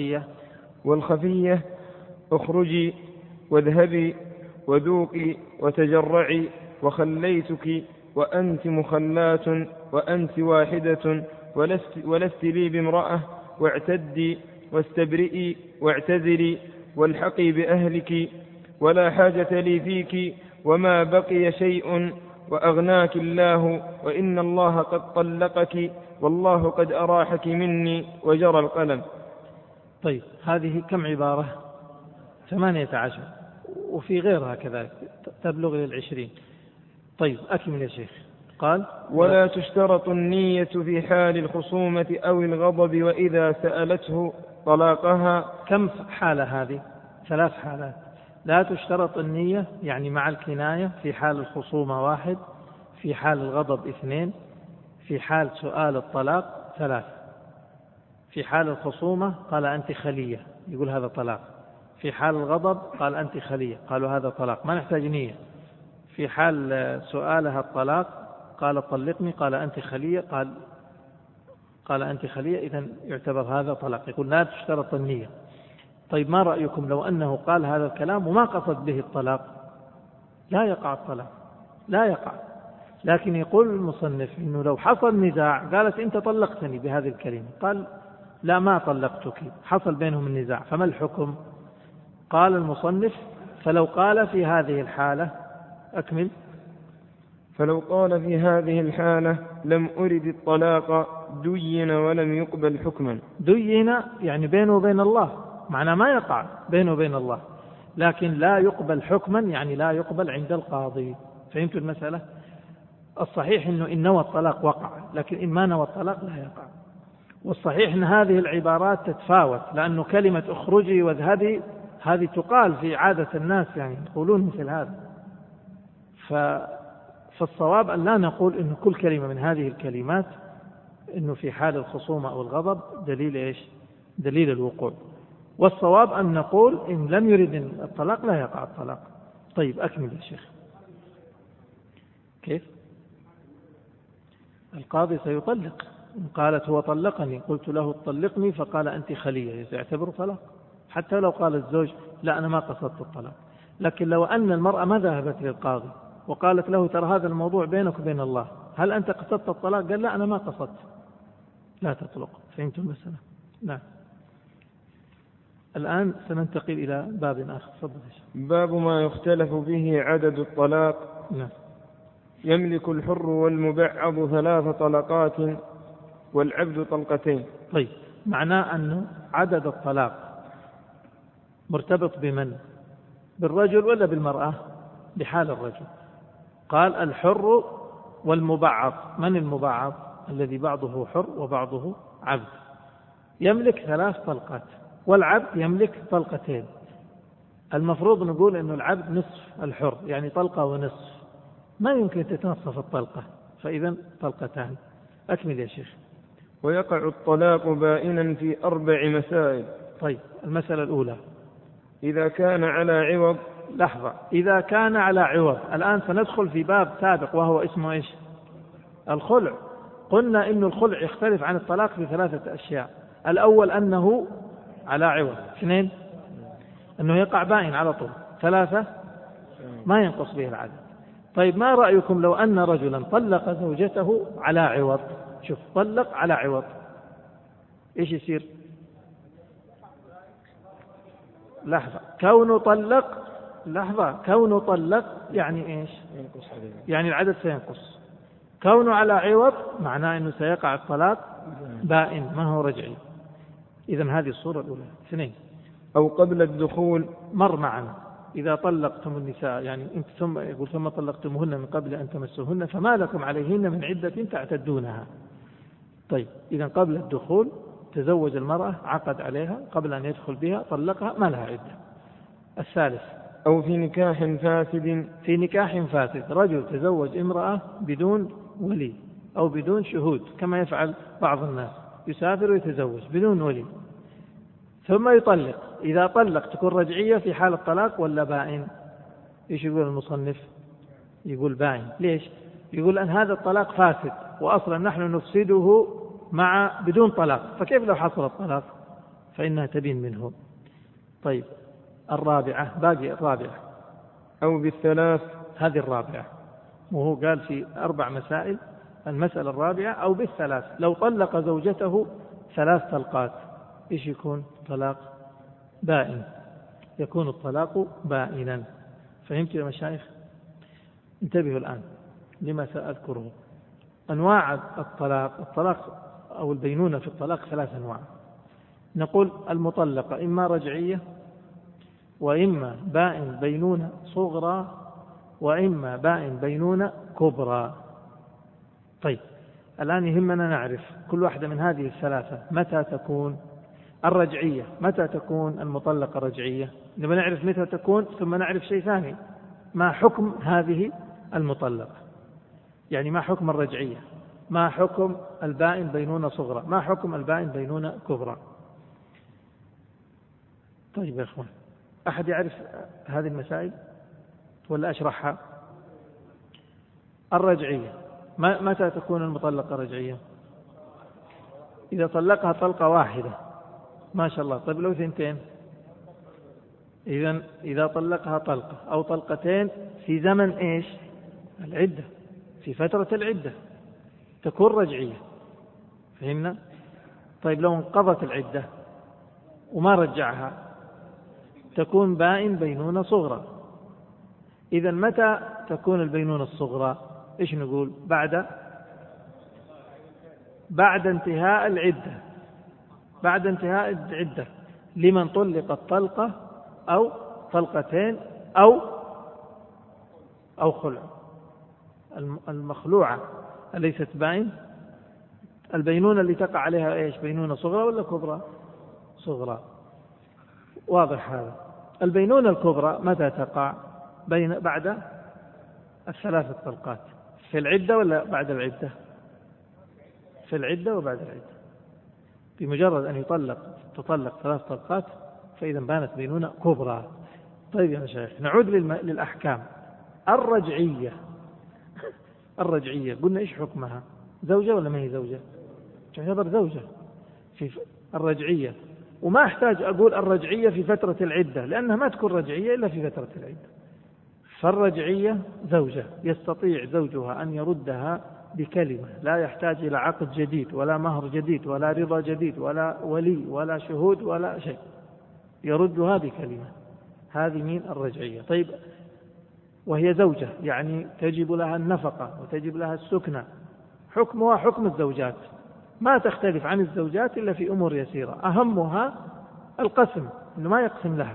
والخفية اخرجي واذهبي وذوقي وتجرعي وخليتك وأنت مخلات وأنت 1 ولست لي بامرأة واعتدي واستبرئي واعتذري والحقي بأهلك ولا حاجة لي فيك وما بقي شيء وأغناك الله وإن الله قد طلقك والله قد أراحك مني وجرى القلم. طيب هذه كم عبارة؟ 18، وفي غيرها كذلك تبلغ 20. طيب أكمل يا شيخ. قال ولا تشترط النية في حال الخصومة أو الغضب وإذا سألته طلاقها. كم حالة هذه؟ 3 حالات. لا تشترط النية يعني مع الكناية في حال الخصومة 1، في حال الغضب 2، في حال سؤال الطلاق 3. في حال الخصومة قال أنت خلية، يقول هذا طلاق. في حال الغضب قال أنت خلية، قالوا هذا طلاق، ما نحتاج نية. في حال سؤالها الطلاق قال طلقني، قال أنت خلية، قال أنت خلية، إذن يعتبر هذا طلاق. يقول لا تشترط النية. طيب ما رأيكم لو أنه قال هذا الكلام وما قصد به الطلاق؟ لا يقع الطلاق، لا يقع. لكن يقول المصنف إنه لو حصل نزاع، قالت أنت طلقتني بهذه الكلمة، قال لا ما طلقتك، حصل بينهم النزاع، فما الحكم؟ قال المصنف فلو قال في هذه الحالة، أكمل. فلو قال في هذه الحالة لم أرد الطلاق دين ولم يقبل حكما. دين يعني بينه وبين الله، معنى ما يقع بينه وبين الله، لكن لا يقبل حكما يعني لا يقبل عند القاضي. فهمتوا المسألة؟ الصحيح إنه إن نوى الطلاق وقع، لكن إن ما نوى الطلاق لا يقع. والصحيح أن هذه العبارات تتفاوت، لأنه كلمة اخرجي واذهبي هذه تقال في عادة الناس، يعني يقولون مثل هذا. فالصواب أن لا نقول أن كل كلمة من هذه الكلمات أنه في حال الخصومة أو الغضب دليل إيش؟ دليل الوقوع. والصواب أن نقول إن لم يرد الطلاق لا يقع الطلاق. طيب أكمل يا شيخ. كيف؟ القاضي سيطلق. إن قالت هو طلقني قلت له طلقني فقال أنت خلية، يعتبر طلاق، حتى لو قال الزوج لا أنا ما قصدت الطلاق. لكن لو أن المرأة ما ذهبت للقاضي وقالت له ترى هذا الموضوع بينك وبين الله، هل أنت قصدت الطلاق؟ قال لا أنا ما قصدت، لا تطلق. فهمتم المسألة؟ نعم. الآن سننتقل إلى باب آخر. تفضل يا شيخ. باب ما يختلف به عدد الطلاق. نعم. يملك الحر والمبعض 3 طلقات والعبد طلقتين. طيب، معناه أن عدد الطلاق مرتبط بمن؟ بالرجل ولا بالمرأة؟ بحال الرجل. قال الحر والمبعض. من المبعض؟ الذي بعضه حر وبعضه عبد. يملك 3 طلقات والعبد يملك طلقتين. المفروض نقول أن العبد نصف الحر، يعني طلقة ونصف، ما يمكن تتنصف الطلقة، فإذا طلقتان. أكمل يا شيخ. ويقع الطلاق بائنا في 4 مسائل. طيب، المسألة الأولى إذا كان على عوض. لحظة. إذا كان على عوض. الآن سندخل في باب سابق وهو اسمه إيش؟ الخلع. قلنا إن الخلع يختلف عن الطلاق في 3 أشياء. الأول أنه على عوض. 2 أنه يقع بائن على طول. 3 ما ينقص به العدد. طيب، ما رأيكم لو أن رجلا طلق زوجته على عوض؟ شوف، طلق على عوض، إيش يصير؟ لحظة. كونه طلق يعني إيش؟ يعني العدد سينقص. كونه على عوض معناه أنه سيقع الطلاق بائن ما هو رجعي. إذن هذه الصورة الأولى. 2 أو قبل الدخول. مر معنا. إذا طلقتم النساء، يعني أنت ثم طلقتموهن من قبل أن تمسوهن فما لكم عليهن من عدة تعتدونها. طيب، إذا قبل الدخول تزوج المرأة، عقد عليها قبل أن يدخل بها، طلقها، ما لها عدة. 3 أو في نكاح فاسد. في نكاح فاسد. رجل تزوج امرأة بدون ولي أو بدون شهود كما يفعل بعض الناس، يسافر ويتزوج بدون ولي ثم يطلق. إذا طلق تكون رجعية في حال الطلاق ولا بائن؟ إيش يقول المصنف؟ يقول بائن. ليش؟ يقول أن هذا الطلاق فاسد، وأصلا نحن نفسده بدون طلاق، فكيف لو حصل الطلاق؟ فإنها تبين منه. طيب، الرابعة. باقي الرابعة. أو بالثلاث. هذه الرابعة، وهو قال في 4 مسائل. المسألة الرابعة أو بالثلاث. لو طلق زوجته 3 طلقات إيش يكون؟ طلاق بائن. يكون الطلاق بائنا. فهمت يا مشايخ؟ انتبهوا الآن لما سأذكره. أنواع الطلاق أو البينونة في الطلاق 3 أنواع. نقول المطلقة إما رجعية، وإما بائن بينونة صغرى، وإما بائن بينونة كبرى. طيب، الآن يهمنا نعرف كل واحدة من هذه ال3 متى تكون الرجعية، متى تكون المطلقة رجعية. نبغى نعرف متى تكون، ثم نعرف شيء ثاني: ما حكم هذه المطلقة؟ يعني ما حكم الرجعية؟ ما حكم البائن بينونة صغرى؟ ما حكم البائن بينونة كبرى؟ طيب يا أخوان، أحد يعرف هذه المسائل ولا أشرحها؟ الرجعية متى تكون المطلقة رجعية؟ إذا طلقها طلقة واحدة، ما شاء الله. طيب لو 2؟ إذا طلقها طلقة أو طلقتين في زمن إيش؟ العدة، في فترة العدة تكون رجعية. فهمنا؟ طيب لو انقضت العدة وما رجعها تكون بائن بينونة صغرى. إذا متى تكون البينونة الصغرى؟ إيش نقول؟ بعد انتهاء العدة. بعد انتهاء العدة لمن طلقت طلقة أو طلقتين أو خلع. المخلوعة أليست بائن؟ البينونة اللي تقع عليها إيش؟ بينونة صغرى ولا كبرى؟ صغرى. واضح هذا. البينونة الكبرى متى تقع؟ بعد الثلاث طلقات، في العدة ولا بعد العدة؟ في العدة وبعد العدة. بمجرد أن تطلق 3 طلقات فإذا بانت بينونة كبرى. طيب يا شيخ، نعود للأحكام. الرجعية قلنا إيش حكمها؟ زوجة ولا ما هي زوجة؟ تعتبر زوجة في الرجعية، وما أحتاج أقول الرجعية في فترة العدة، لأنها ما تكون رجعية إلا في فترة العدة. فالرجعية زوجة يستطيع زوجها أن يردها بكلمة، لا يحتاج إلى عقد جديد ولا مهر جديد ولا رضا جديد ولا ولي ولا شهود ولا شيء، يردها بكلمة. هذه من الرجعية. طيب، وهي زوجة يعني تجب لها النفقة وتجب لها السكنة، حكمها حكم الزوجات، ما تختلف عن الزوجات إلا في أمور يسيرة، أهمها القسم، إنه ما يقسم لها.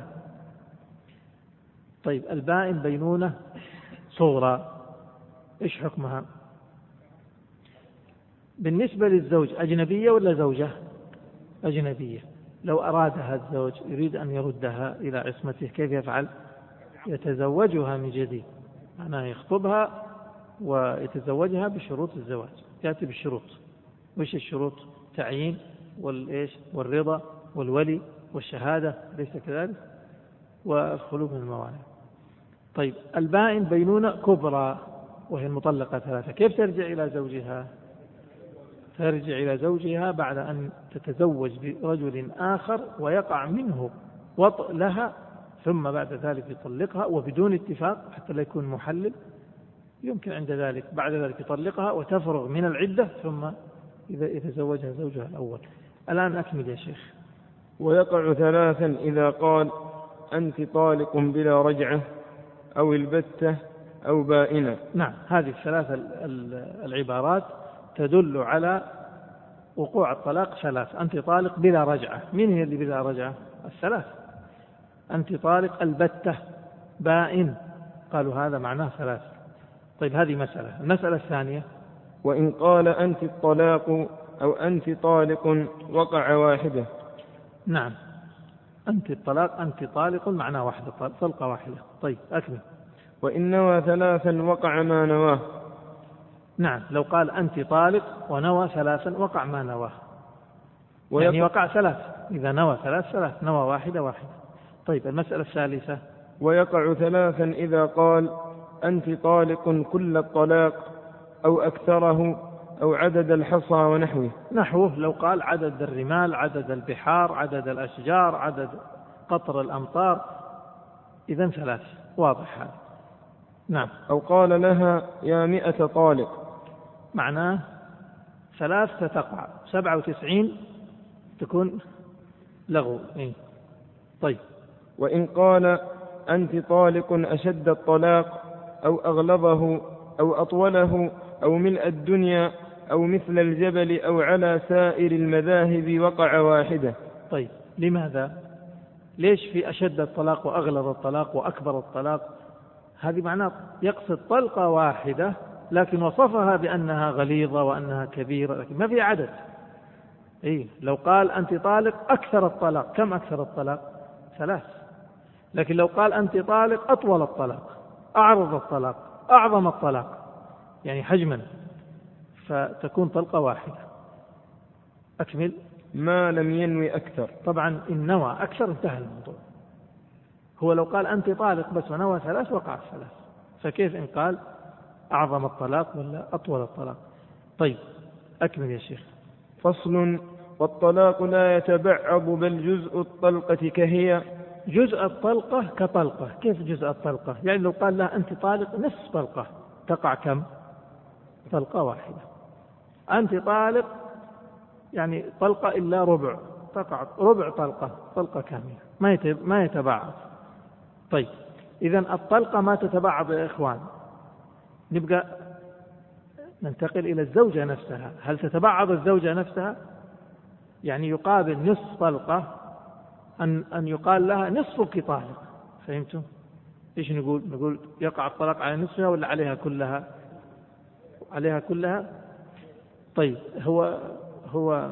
طيب، البائن بينونة صغرى إيش حكمها؟ بالنسبة للزوج أجنبية ولا زوجة؟ أجنبية. لو أرادها الزوج يريد أن يردها إلى عصمته كيف يفعل؟ يتزوجها من جديد، معناه يخطبها ويتزوجها بشروط الزواج، يأتي بالشروط. وش الشروط؟ تعيين والرضا والولي والشهادة، ليس كذلك؟ والخلو من الموانع. طيب، البائن بينونة كبرى وهي المطلقة 3، كيف ترجع إلى زوجها؟ ترجع إلى زوجها بعد أن تتزوج برجل آخر ويقع منه وطء لها، ثم بعد ذلك يطلقها وبدون اتفاق حتى لا يكون محلل. يمكن عند ذلك بعد ذلك يطلقها وتفرغ من العدة، ثم إذا يتزوجها زوجها الأول. الآن أكمل يا شيخ. ويقع 3 إذا قال أنت طالق بلا رجعة أو البتة أو بائنة. نعم، هذه الثلاث العبارات تدل على وقوع الطلاق 3. أنت طالق بلا رجعة، من هي اللي بلا رجعة؟ 3. أنت طالق، البتة، بائن، قالوا هذا معناه 3. طيب، هذه مسألة. المسألة الثانية، وإن قال أنت الطلاق أو أنت طالق وقع واحدة. نعم، أنت الطلاق أنت طالق معناه واحدة، طلقة واحدة. طيب، أكمل. وإن نوى 3 وقع ما نواه. نعم، لو قال أنت طالق ونوى 3 وقع ما نواه، يعني وقع 3. إذا نوى 3 نوى واحدة. طيب، المسألة الثالثة، ويقع 3 إذا قال أنت طالق كل الطلاق أو أكثره أو عدد الحصى نحوه. لو قال عدد الرمال، عدد البحار، عدد الأشجار، عدد قطر الأمطار، إذن 3. واضح هذا. نعم. أو قال لها يا 100 طالق، معناه 3 تقع، 97 تكون لغو. طيب. وإن قال أنت طالق أشد الطلاق أو أغلظه أو أطوله أو ملء الدنيا أو مثل الجبل أو على سائر المذاهب وقع واحدة. طيب، لماذا؟ ليش في أشد الطلاق وأغلظ الطلاق وأكبر الطلاق؟ هذه معناه يقصد طلقة واحدة، لكن وصفها بأنها غليظة وأنها كبيرة، لكن ما في عدد. لو قال أنت طالق أكثر الطلاق، كم أكثر الطلاق؟ 3. لكن لو قال أنت طالق أطول الطلاق، أعرض الطلاق، أعظم الطلاق، يعني حجما، فتكون طلقة واحدة. أكمل. ما لم ينوي أكثر. طبعا إن نوى أكثر انتهى الموضوع. هو لو قال أنت طالق بس ونوى 3 وقع 3، فكيف إن قال أعظم الطلاق ولا أطول الطلاق؟ طيب، أكمل يا شيخ. فصل. والطلاق لا يتبعض بل جزء الطلقة كهي. جزء الطلقة كطلقة. كيف جزء الطلقة؟ يعني لو قال لها أنت طالق نصف طلقة، تقع كم؟ طلقة واحدة. أنت طالق يعني طلقة إلا ربع، تقع ربع طلقة كاملة، ما يتبعض. طيب، إذن الطلقة ما تتبعض يا إخوان. نبقى ننتقل إلى الزوجة نفسها. هل تتبعض الزوجة نفسها؟ يعني يقابل نصف طلقة أن يقال لها نصفك طالق. فهمتم؟ إيش نقول يقع الطلاق على نصفها ولا عليها كلها؟ عليها كلها. طيب، هو هو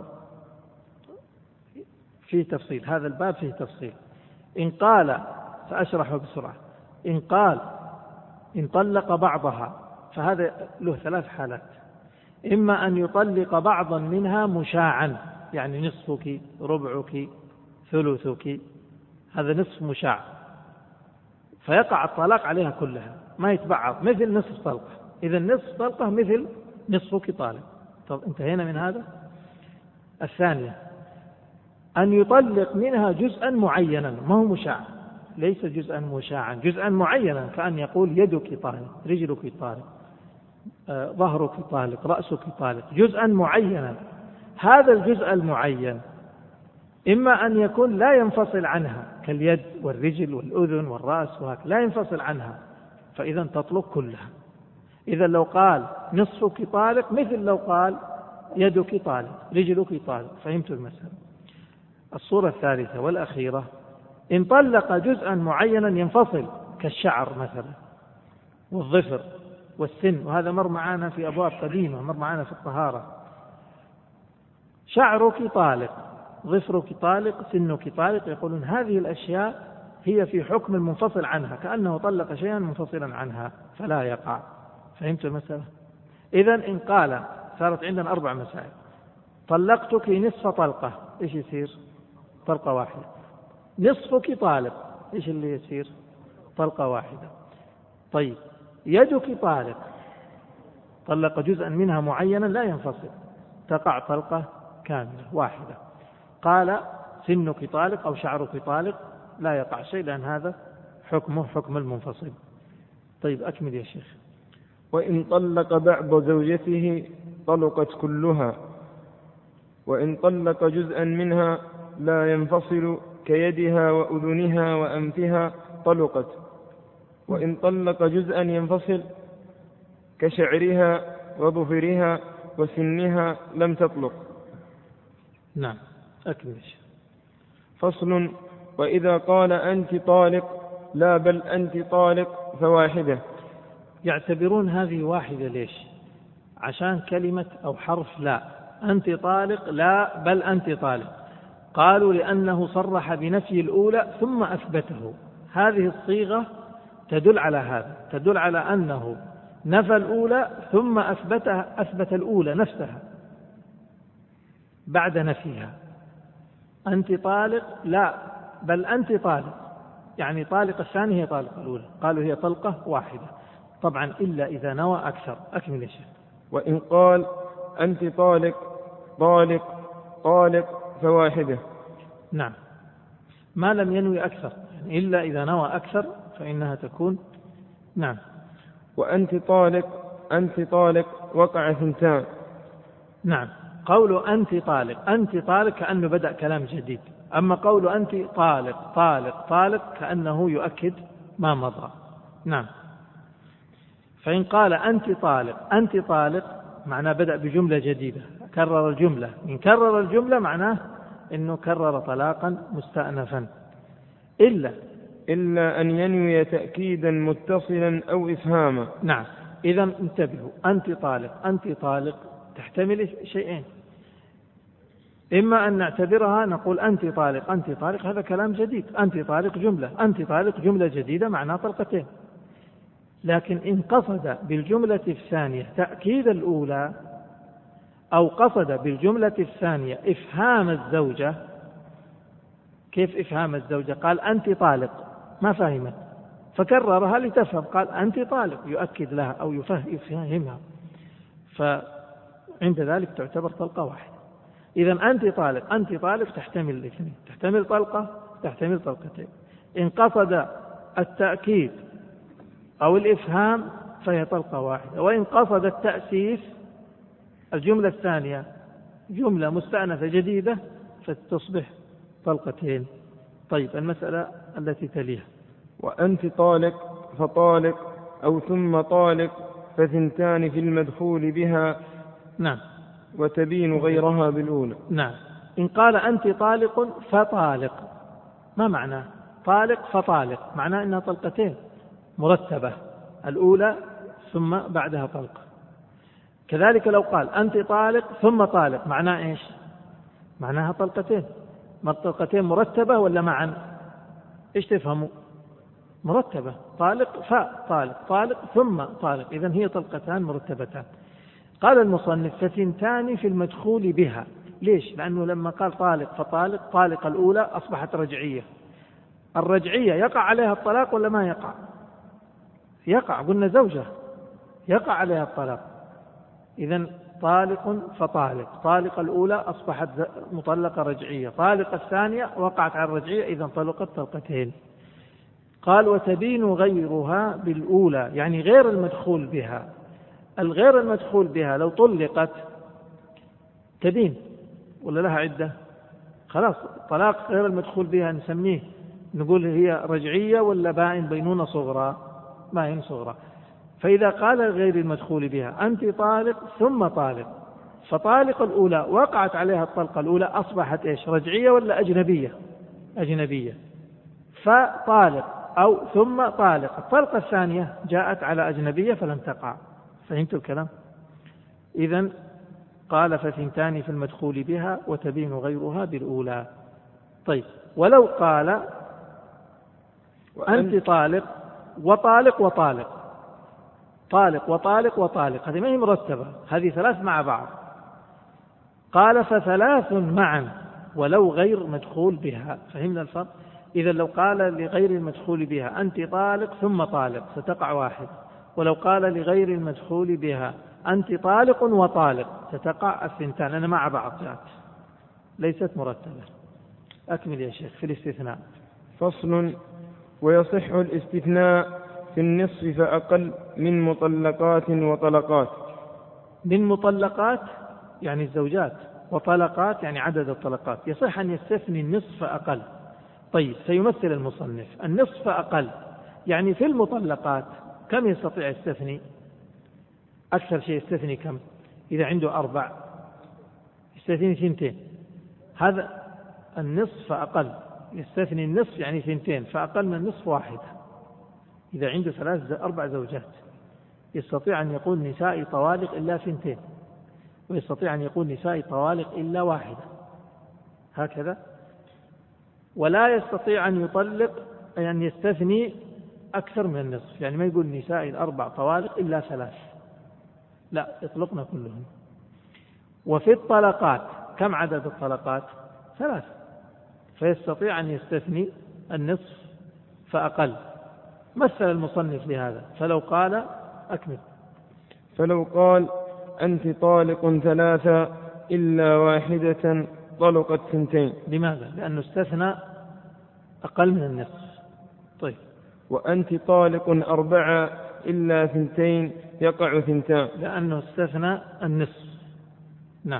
فيه تفصيل، هذا الباب فيه تفصيل. إن قال، سأشرحه بسرعة، إن قال إن طلق بعضها فهذا له 3 حالات: إما أن يطلق بعضا منها مشاعا، يعني نصفك، ربعك، ثلثك، هذا نصف مشاع، فيقع الطلاق عليها كلها ما يتبعض، مثل نصف طلقة. إذا نصف طلقة مثل نصفك طالق. طب انتهينا من هذا. الثانية أن يطلق منها جزءا معينا، ما هو مشاع، ليس جزءا مشاعا، جزءا معينا، كأن يقول يدك طالق، رجلك طالق، ظهرك طالق، رأسك طالق، جزءا معينا. هذا الجزء المعين إما أن يكون لا ينفصل عنها كاليد والرجل والأذن والرأس وهكذا، لا ينفصل عنها، فإذا تطلق كلها. إذا لو قال نصفك طالق مثل لو قال يدك طالق، رجلك طالق. فهمت المسألة. الصورة الثالثة والأخيرة: إن طلق جزءا معينا ينفصل كالشعر مثلا والظفر والسن، وهذا مر معنا في أبواب قديمة، مر معنا في الطهارة. شعرك طالق، ظفرك طالق، سنك طالق، يقولون هذه الأشياء هي في حكم المنفصل عنها، كأنه طلق شيئا منفصلا عنها فلا يقع. فهمت المسألة؟ إذن إن قال، صارت عندنا 4 مسائل: طلقتك نصف طلقة، إيش يصير؟ طلقة واحدة. نصفك طالق، إيش اللي يصير؟ طلقة واحدة. طيب يدك طالق، طلق جزءا منها معينا لا ينفصل، تقع طلقة كاملة واحدة. قال سنك طالق أو شعرك طالق، لا يقع شيء، لأن هذا حكمه حكم المنفصل. طيب أكمل يا شيخ. وإن طلق بعض زوجته طلقت كلها، وإن طلق جزءا منها لا ينفصل كيدها وأذنها وأنفها طلقت، وإن طلق جزءا ينفصل كشعرها وظفرها وسنها لم تطلق. نعم أكمل. فصل: وإذا قال أنت طالق لا بل أنت طالق فواحدة. يعتبرون هذه واحدة ليش؟ عشان كلمة أو حرف لا، أنت طالق لا بل أنت طالق. قالوا لأنه صرح بنفي الأولى ثم أثبته. هذه الصيغة تدل على هذا، تدل على أنه نفى الأولى ثم أثبت الأولى نفسها بعد نفيها. أنت طالق لا بل أنت طالق، يعني طالق الثاني هي طالق الأولى. قالوا هي طلقة واحدة طبعا، إلا إذا نوى أكثر. أكمل يا شيخ. وإن قال أنت طالق طالق طالق فواحدة. نعم، ما لم ينوي أكثر، يعني إلا إذا نوى أكثر فإنها تكون. نعم. وأنت طالق أنت طالق وقع 2. نعم، قول أنت طالق أنت طالق كأنه بدأ كلام جديد، أما قول أنت طالق طالق طالق كأنه يؤكد ما مضى. نعم. فإن قال أنت طالق أنت طالق معناه بدأ بجملة جديدة، كرر الجملة. إن كرر الجملة معناه إنه كرر طلاقا مستأنفا، إلا أن ينوي تأكيدا متصلا أو إفهاما. نعم. إذا انتبهوا، أنت طالق أنت طالق تحتمل شيئين: إما أن نعتبرها نقول أنت طالق أنت طالق، هذا كلام جديد، أنت طالق جملة، أنت طالق جملة جديدة معناها طلقتين. لكن إن قصد بالجملة الثانية تأكيد الأولى، أو قصد بالجملة الثانية إفهام الزوجة. كيف إفهام الزوجة؟ قال أنت طالق، ما فهمت فكررها لتفهم، قال أنت طالق، يؤكد لها أو يفهمها، فعند ذلك تعتبر طلقة واحدة. إذا أنت طالق أنت طالق تحتمل الاثنين، تحتمل طلقة تحتمل طلقتين. إن قصد التأكيد أو الإفهام فهي طلقة واحدة، وإن قصد التأسيس الجملة الثانية جملة مستأنفة جديدة فتصبح طلقتين. طيب المسألة التي تليها: وأنت طالق فطالق أو ثم طالق ف2 في المدخول بها. نعم. وتبين غيرها بالأولى. نعم. إن قال أنت طالق فطالق، ما معنى طالق فطالق؟ معناه أنها طلقتين مرتبة، الأولى ثم بعدها طلقة. كذلك لو قال أنت طالق ثم طالق، معناه إيش؟ معناها طلقتين. ما الطلقتين مرتبة ولا معا؟ إيش تفهموا؟ مرتبة، طالق فطالق، طالق ثم طالق، إذن هي طلقتان مرتبتان. قال المصنف فثنتان في المدخول بها. ليش؟ لأنه لما قال طالق فطالق، طالق الأولى أصبحت رجعية. الرجعية يقع عليها الطلاق ولا ما يقع؟ يقع، قلنا زوجة يقع عليها الطلاق. إذن طالق فطالق، طالق الأولى أصبحت مطلقة رجعية، طالق الثانية وقعت على الرجعية، إذن طلقت طلقتين. قال وتبين غيرها بالأولى، يعني غير المدخول بها. الغير المدخول بها لو طلقت تبين ولا لها عدة؟ خلاص طلاق غير المدخول بها نسميه، نقول هي رجعية ولا باين بينونة صغرى؟ باين صغرى. فإذا قال غير المدخول بها أنت طالق ثم طالق، فطالق الأولى وقعت عليها الطلقة الأولى أصبحت إيش؟ رجعية ولا أجنبية؟ أجنبية. فطالق أو ثم طالق، الطلقة الثانية جاءت على أجنبية فلم تقع. فهمتوا الكلام؟ إذن قال فثنتان في المدخول بها وتبين غيرها بالأولى. طيب ولو قال أنت طالق وطالق وطالق، طالق وطالق وطالق، هذه ما هي مرتبة، هذه ثلاث مع بعض. قال فثلاث معا ولو غير مدخول بها. فهمنا الفرق؟ إذا لو قال لغير المدخول بها أنت طالق ثم طالق ستقع واحد، ولو قال لغير المدخول بها أنت طالق وطالق ستقع الثنتان، لأن مع بعض جاءت ليست مرتبة. أكمل يا شيخ في الاستثناء. فصل. ويصح الاستثناء في النصف فأقل من مطلقات وطلقات. من مطلقات يعني الزوجات، وطلقات يعني عدد الطلقات. يصح أن يستثني النصف فأقل. طيب سيمثل المصنف النصف فأقل، يعني في المطلقات كم يستطيع يستثني؟ أكثر شيء يستثني كم؟ إذا عنده 4 يستثني 2، هذا النصف فأقل. يستثني النصف يعني 2، فأقل من النصف 1. إذا عنده 4 زوجات يستطيع أن يقول نسائي طوالق إلا 2، ويستطيع أن يقول نسائي طوالق إلا 1، هكذا. ولا يستطيع أن يطلق أن يستثني أكثر من النصف، يعني ما يقول نسائي 4 طوالق إلا 3، لا يطلقنا كلهم. وفي الطلقات كم عدد الطلقات؟ 3، فيستطيع أن يستثني النصف فأقل. مثل المصنف لهذا فلو قال أكمل. فلو قال أنت طالق 3 إلا 1 طلقت 2. لماذا؟ لأنه استثنى أقل من النصف. طيب. وأنت طالق 4 إلا 2 يقع 2، لأنه استثنى النصف. نعم.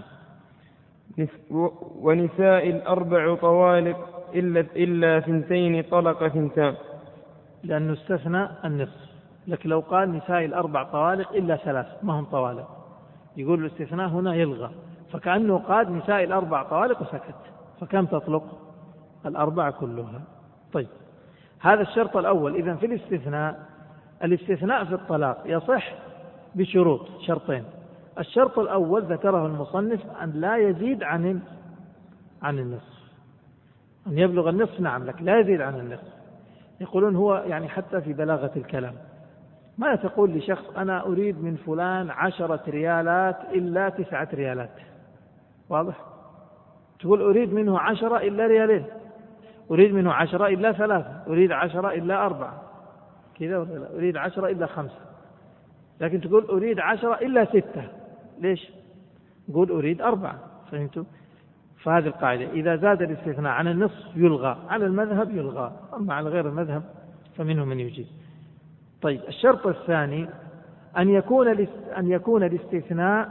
ونساء 4 طوالق إلا 2 طلق 2، لأنه استثنى النصف. لكن لو قال نساء 4 طوالق إلا 3 ما هم طوالق، يقول الاستثناء هنا يلغى، فكأنه قال نساء 4 طوالق وسكت، فكم تطلق؟ 4 كلها. طيب هذا الشرط الأول. إذن في الاستثناء في الطلاق يصح بشروط، شرطين. الشرط الأول ذكره المصنف أن لا يزيد عن النصف، أن يبلغ النصف نعم، لكن لا يزيد عن النصف. يقولون هو يعني حتى في بلاغة الكلام ما تقول لشخص أنا أريد من فلان 10 ريالات إلا 9 ريالات، واضح؟ تقول أريد منه 10 إلا 2 ريال، أريد منه 10 إلا 3، أريد 10 إلا 4، كذا ولا لا؟ أريد 10 إلا 5. لكن تقول أريد 10 إلا 6، ليش؟ قول أريد 4. فهمتوا؟ فهذه القاعدة، إذا زاد الاستثناء عن النصف يلغى، على المذهب يلغى، أما على غير المذهب فمنهم من يجيز. طيب الشرط الثاني أن يكون الاستثناء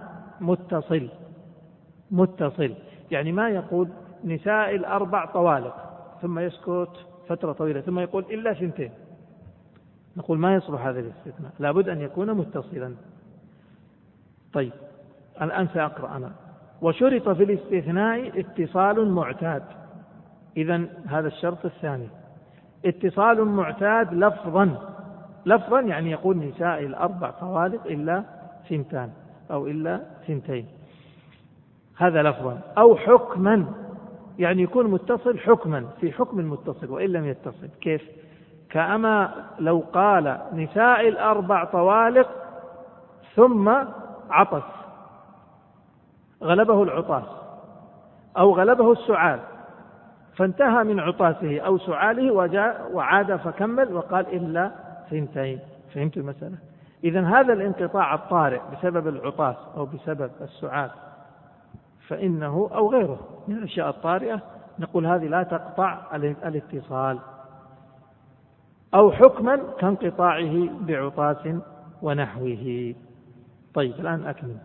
متصل، يعني ما يقول نساء 4 طوالق ثم يسكت فترة طويلة ثم يقول إلا 2، نقول ما يصلح هذا الاستثناء، لابد أن يكون متصلا. طيب الآن سأقرأ أنا. وشرط في الاستثناء اتصال معتاد. إذن هذا الشرط الثاني اتصال معتاد لفظا يعني يقول نساء 4 طوالق إلا 2، أو إلا ثنتين. هذا لفظا. أو حكما، يعني يكون متصل حكما في حكم متصل وإن لم يتصل. كيف؟ كأما لو قال نساء الأربع طوالق ثم عطس، غلبه العطاس أو غلبه السعال فانتهى من عطاسه أو سعاله وجاء وعاد فكمل وقال إلا ثنتين. فهمت المسألة؟ إذن هذا الانقطاع الطارئ بسبب العطاس أو بسبب السعال فإنه أو غيره من الأشياء الطارئة نقول هذه لا تقطع الاتصال. أو حكما كانقطاعه بعطاس ونحوه. طيب الآن أكمل.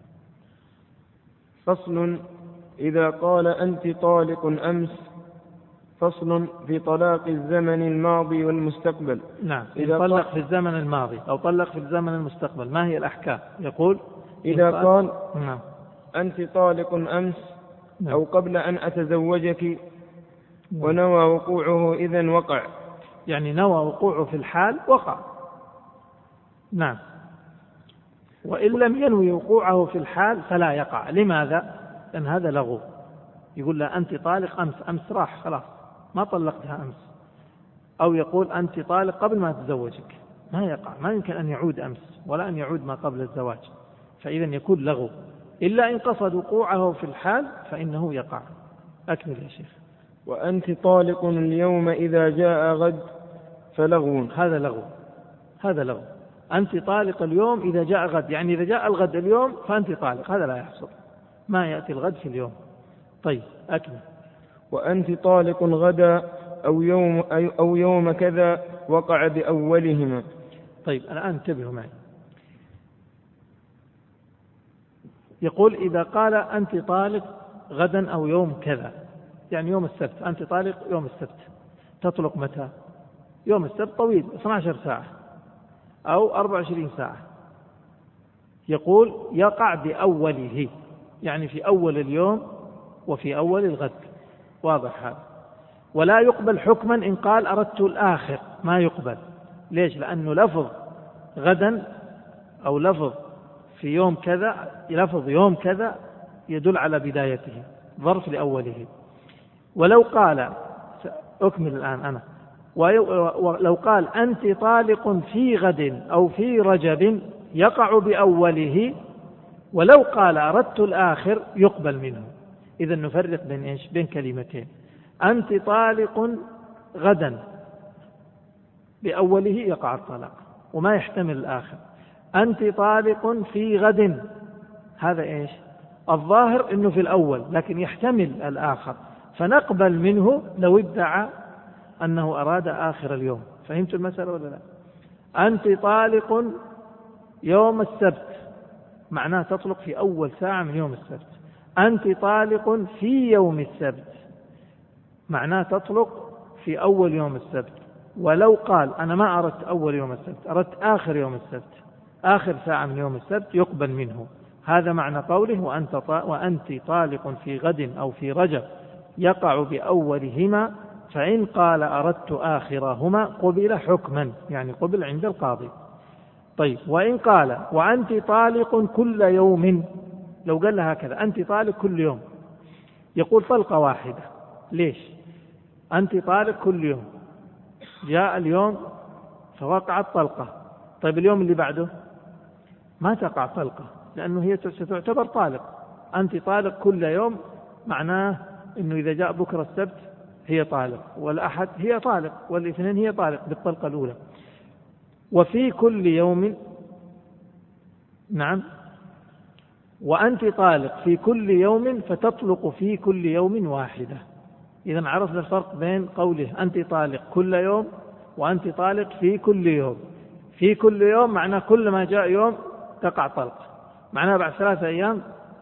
فصل. إذا قال أنت طالق أمس. فصل في طلاق الزمن الماضي والمستقبل. نعم، إذا طلق في الزمن الماضي أو طلق في الزمن المستقبل ما هي الأحكام؟ يقول إذا قال نعم أنت طالق أمس نعم. أو قبل أن أتزوجك نعم. ونوى وقوعه إذن وقع، يعني نوى وقوعه في الحال وقع. نعم. وإن لم ينوي وقوعه في الحال فلا يقع. لماذا؟ لأن هذا لغو. يقول له أنت طالق أمس، أمس راح خلاص ما طلقتها أمس. أو يقول أنت طالق قبل ما تزوجك، ما يقع، ما يمكن أن يعود أمس ولا أن يعود ما قبل الزواج، فإذا يكون لغو. إلا إن قصد وقوعه في الحال فإنه يقع. أكمل يا شيخ. وأنت طالق اليوم إذا جاء غد فلغو. هذا لغو، هذا لغو. أنت طالق اليوم إذا جاء غد، يعني إذا جاء الغد اليوم فأنت طالق، هذا لا يحصل، ما يأتي الغد في اليوم. طيب أكمل. وأنت طالق غدا أو يوم كذا وقع بأولهما. طيب الآن انتبهوا معي. يقول إذا قال أنت طالق غدا أو يوم كذا، يعني يوم السبت، أنت طالق يوم السبت، تطلق متى؟ يوم السبت طويل 12 ساعة أو 24 ساعة. يقول يقع بأوله، يعني في أول اليوم وفي أول الغد. واضح هذا؟ ولا يقبل حكما إن قال أردت الآخر، ما يقبل. ليش؟ لأنه لفظ غدا أو لفظ في يوم كذا، لفظ يوم كذا يدل على بدايته، ظرف لأوله. ولو قال، أكمل الآن أنا، ولو قال أنت طالق في غد أو في رجب يقع بأوله، ولو قال أردت الآخر يقبل منه. إذا نفرق بين إيش؟ بين كلمتين. أنت طالق غدا بأوله يقع الطلاق وما يحتمل الآخر. أنت طالق في غد، هذا إيش؟ الظاهر إنه في الأول لكن يحتمل الآخر، فنقبل منه لو ادعى أنه أراد آخر اليوم. فهمت المسألة ولا لا؟ أنت طالق يوم السبت، معناه تطلق في أول ساعة من يوم السبت. أنت طالق في يوم السبت، معناه تطلق في أول يوم السبت. ولو قال أنا ما أردت أول يوم السبت، أردت آخر يوم السبت، آخر ساعة من يوم السبت، يقبل منه. هذا معنى قوله وأنت طالق في غد أو في رجب يقع بأولهما، فإن قال أردت آخرهما قبل حكما، يعني قبل عند القاضي. طيب وإن قال وأنت طالق كل يوم، لو قال لها هكذا أنت طالق كل يوم، يقول طلقة واحدة. ليش؟ أنت طالق كل يوم، جاء اليوم فوقعت طلقة. طيب اليوم اللي بعده ما تقع طلقة لأنه هي ستعتبر طالق. أنت طالق كل يوم معناه أنه إذا جاء بكرة السبت هي طالق، والأحد هي طالق، والاثنين هي طالق بالطلقة الأولى. وفي كل يوم، نعم، وأنت طالق في كل يوم فتطلق في كل يوم واحدة. إذن عرفنا الفرق بين قوله أنت طالق كل يوم وأنت طالق في كل يوم. في كل يوم معناه كل ما جاء يوم تقع طلقة، معناه بعد 3 أيام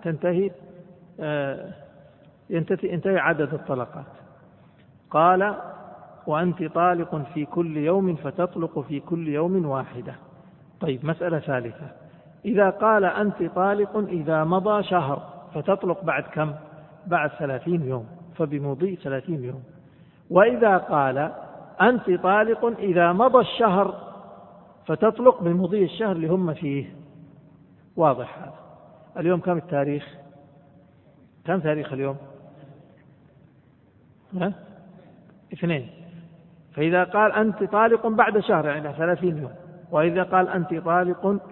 ينتهي عدد الطلقات. قال وأنت طالق في كل يوم فتطلق في كل يوم واحدة. طيب مسألة ثالثة، إذا قال أنت طالق إذا مضى شهر فتطلق بعد كم؟ بعد 30 يوم، فبمضي 30 يوم. وإذا قال أنت طالق إذا مضى الشهر فتطلق بمضي الشهر اللي هم فيه. واضح هذا؟ اليوم كم التاريخ؟ كم تاريخ اليوم؟ 2. فإذا قال أنت طالق بعد شهر يعني 30 يوم. وإذا قال أنت طالق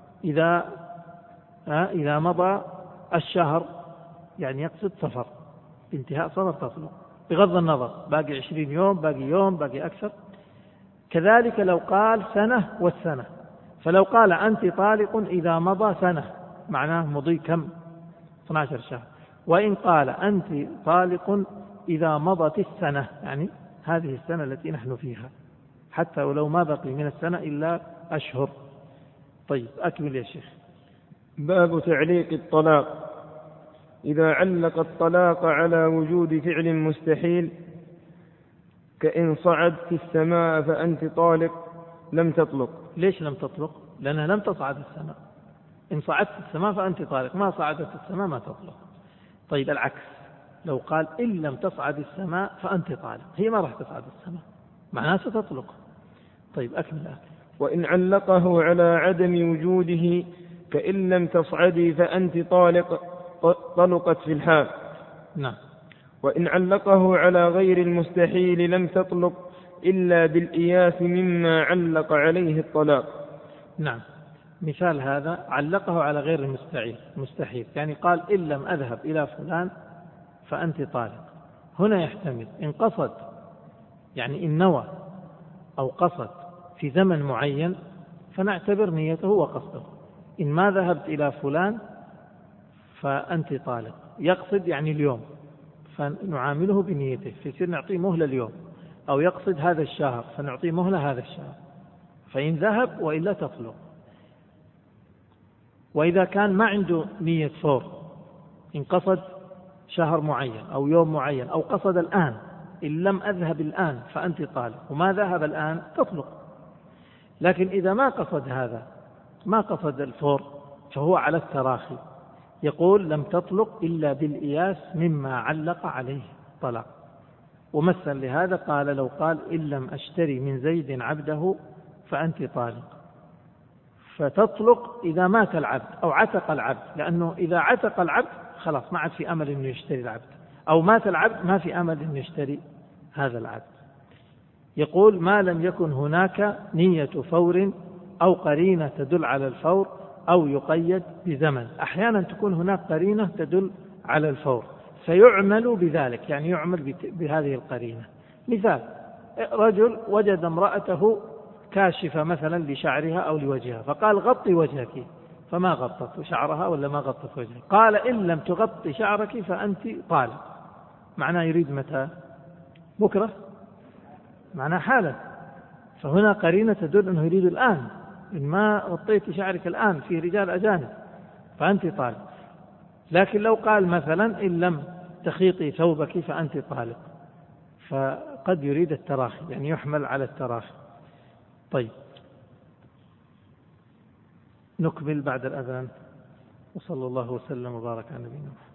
إذا مضى الشهر يعني يقصد صفر، انتهاء صفر تطلق، بغض النظر باقي 20 يوم باقي يوم باقي أكثر. كذلك لو قال سنة والسنة، فلو قال أنت طالق إذا مضى سنة معناه مضي كم؟ 12 شهر. وإن قال أنت طالق إذا مضت السنة يعني هذه السنة التي نحن فيها، حتى ولو ما بقي من السنة إلا أشهر. طيب أكمل يا شيخ. باب تعليق الطلاق. إذا علق الطلاق على وجود فعل مستحيل كإن صعدت السماء فأنت طالق لم تطلق. ليش لم تطلق؟ لأنها لم تصعد السماء. إن صعدت السماء فأنت طالق، ما صعدت السماء ما تطلق. طيب العكس، لو قال إن لم تصعد السماء فأنت طالق، هي ما راح تصعد السماء معناها ستطلق. طيب أكمل. وإن علقه على عدم وجوده كإن لم تصعدي فأنت طالق طلقت في الحال. نعم. وإن علقه على غير المستحيل لم تطلق إلا بالإياس مما علق عليه الطلاق. نعم. مثال هذا علقه على غير المستحيل، يعني قال إن لم أذهب إلى فلان فأنت طالق. هنا يحتمل إن قصد يعني إن نوى أو قصد في زمن معين فنعتبر نيته وقصده. إن ما ذهبت إلى فلان فأنت طالق، يقصد يعني اليوم فنعامله بنيته، فيصير نعطيه مهلة اليوم. أو يقصد هذا الشهر فنعطيه مهلة هذا الشهر، فإن ذهب وإلا تطلق. وإذا كان ما عنده نية فور، إن قصد شهر معين أو يوم معين أو قصد الآن، إن لم أذهب الآن فأنت طالق، وما ذهب الآن تطلق. لكن إذا ما قصد هذا، ما قصد الفور، فهو على التراخي، يقول لم تطلق إلا بالإياس مما علق عليه طلاق. ومثل لهذا قال لو قال إن لم أشتري من زيد عبده فأنت طالق، فتطلق إذا مات العبد أو عتق العبد، لأنه إذا عتق العبد خلاص ما عاد في أمل أنه يشتري العبد، أو مات العبد ما في أمل أنه يشتري هذا العبد. يقول ما لم يكن هناك نية فور أو قرينة تدل على الفور أو يقيد بزمن. أحيانا تكون هناك قرينة تدل على الفور فيعمل بذلك، يعني يعمل بهذه القرينة. مثال رجل وجد امرأته كاشفة مثلا لشعرها أو لوجهها فقال غطي وجهك، فما غطت شعرها ولا ما غطت وجهها، قال إن لم تغطي شعرك فأنت طالق. معناه يريد متى؟ بكرة، معناه حالا. فهنا قرينة تدل أنه يريد الآن، إن ما غطيت شعرك الآن في رجال أجانب فأنت طالق. لكن لو قال مثلا إن لم تخيطي ثوبك فأنت طالق، فقد يريد التراخي، يعني يحمل على التراخي. طيب نكمل بعد الأذان، وصلى الله وسلم وبارك على نبينا محمد.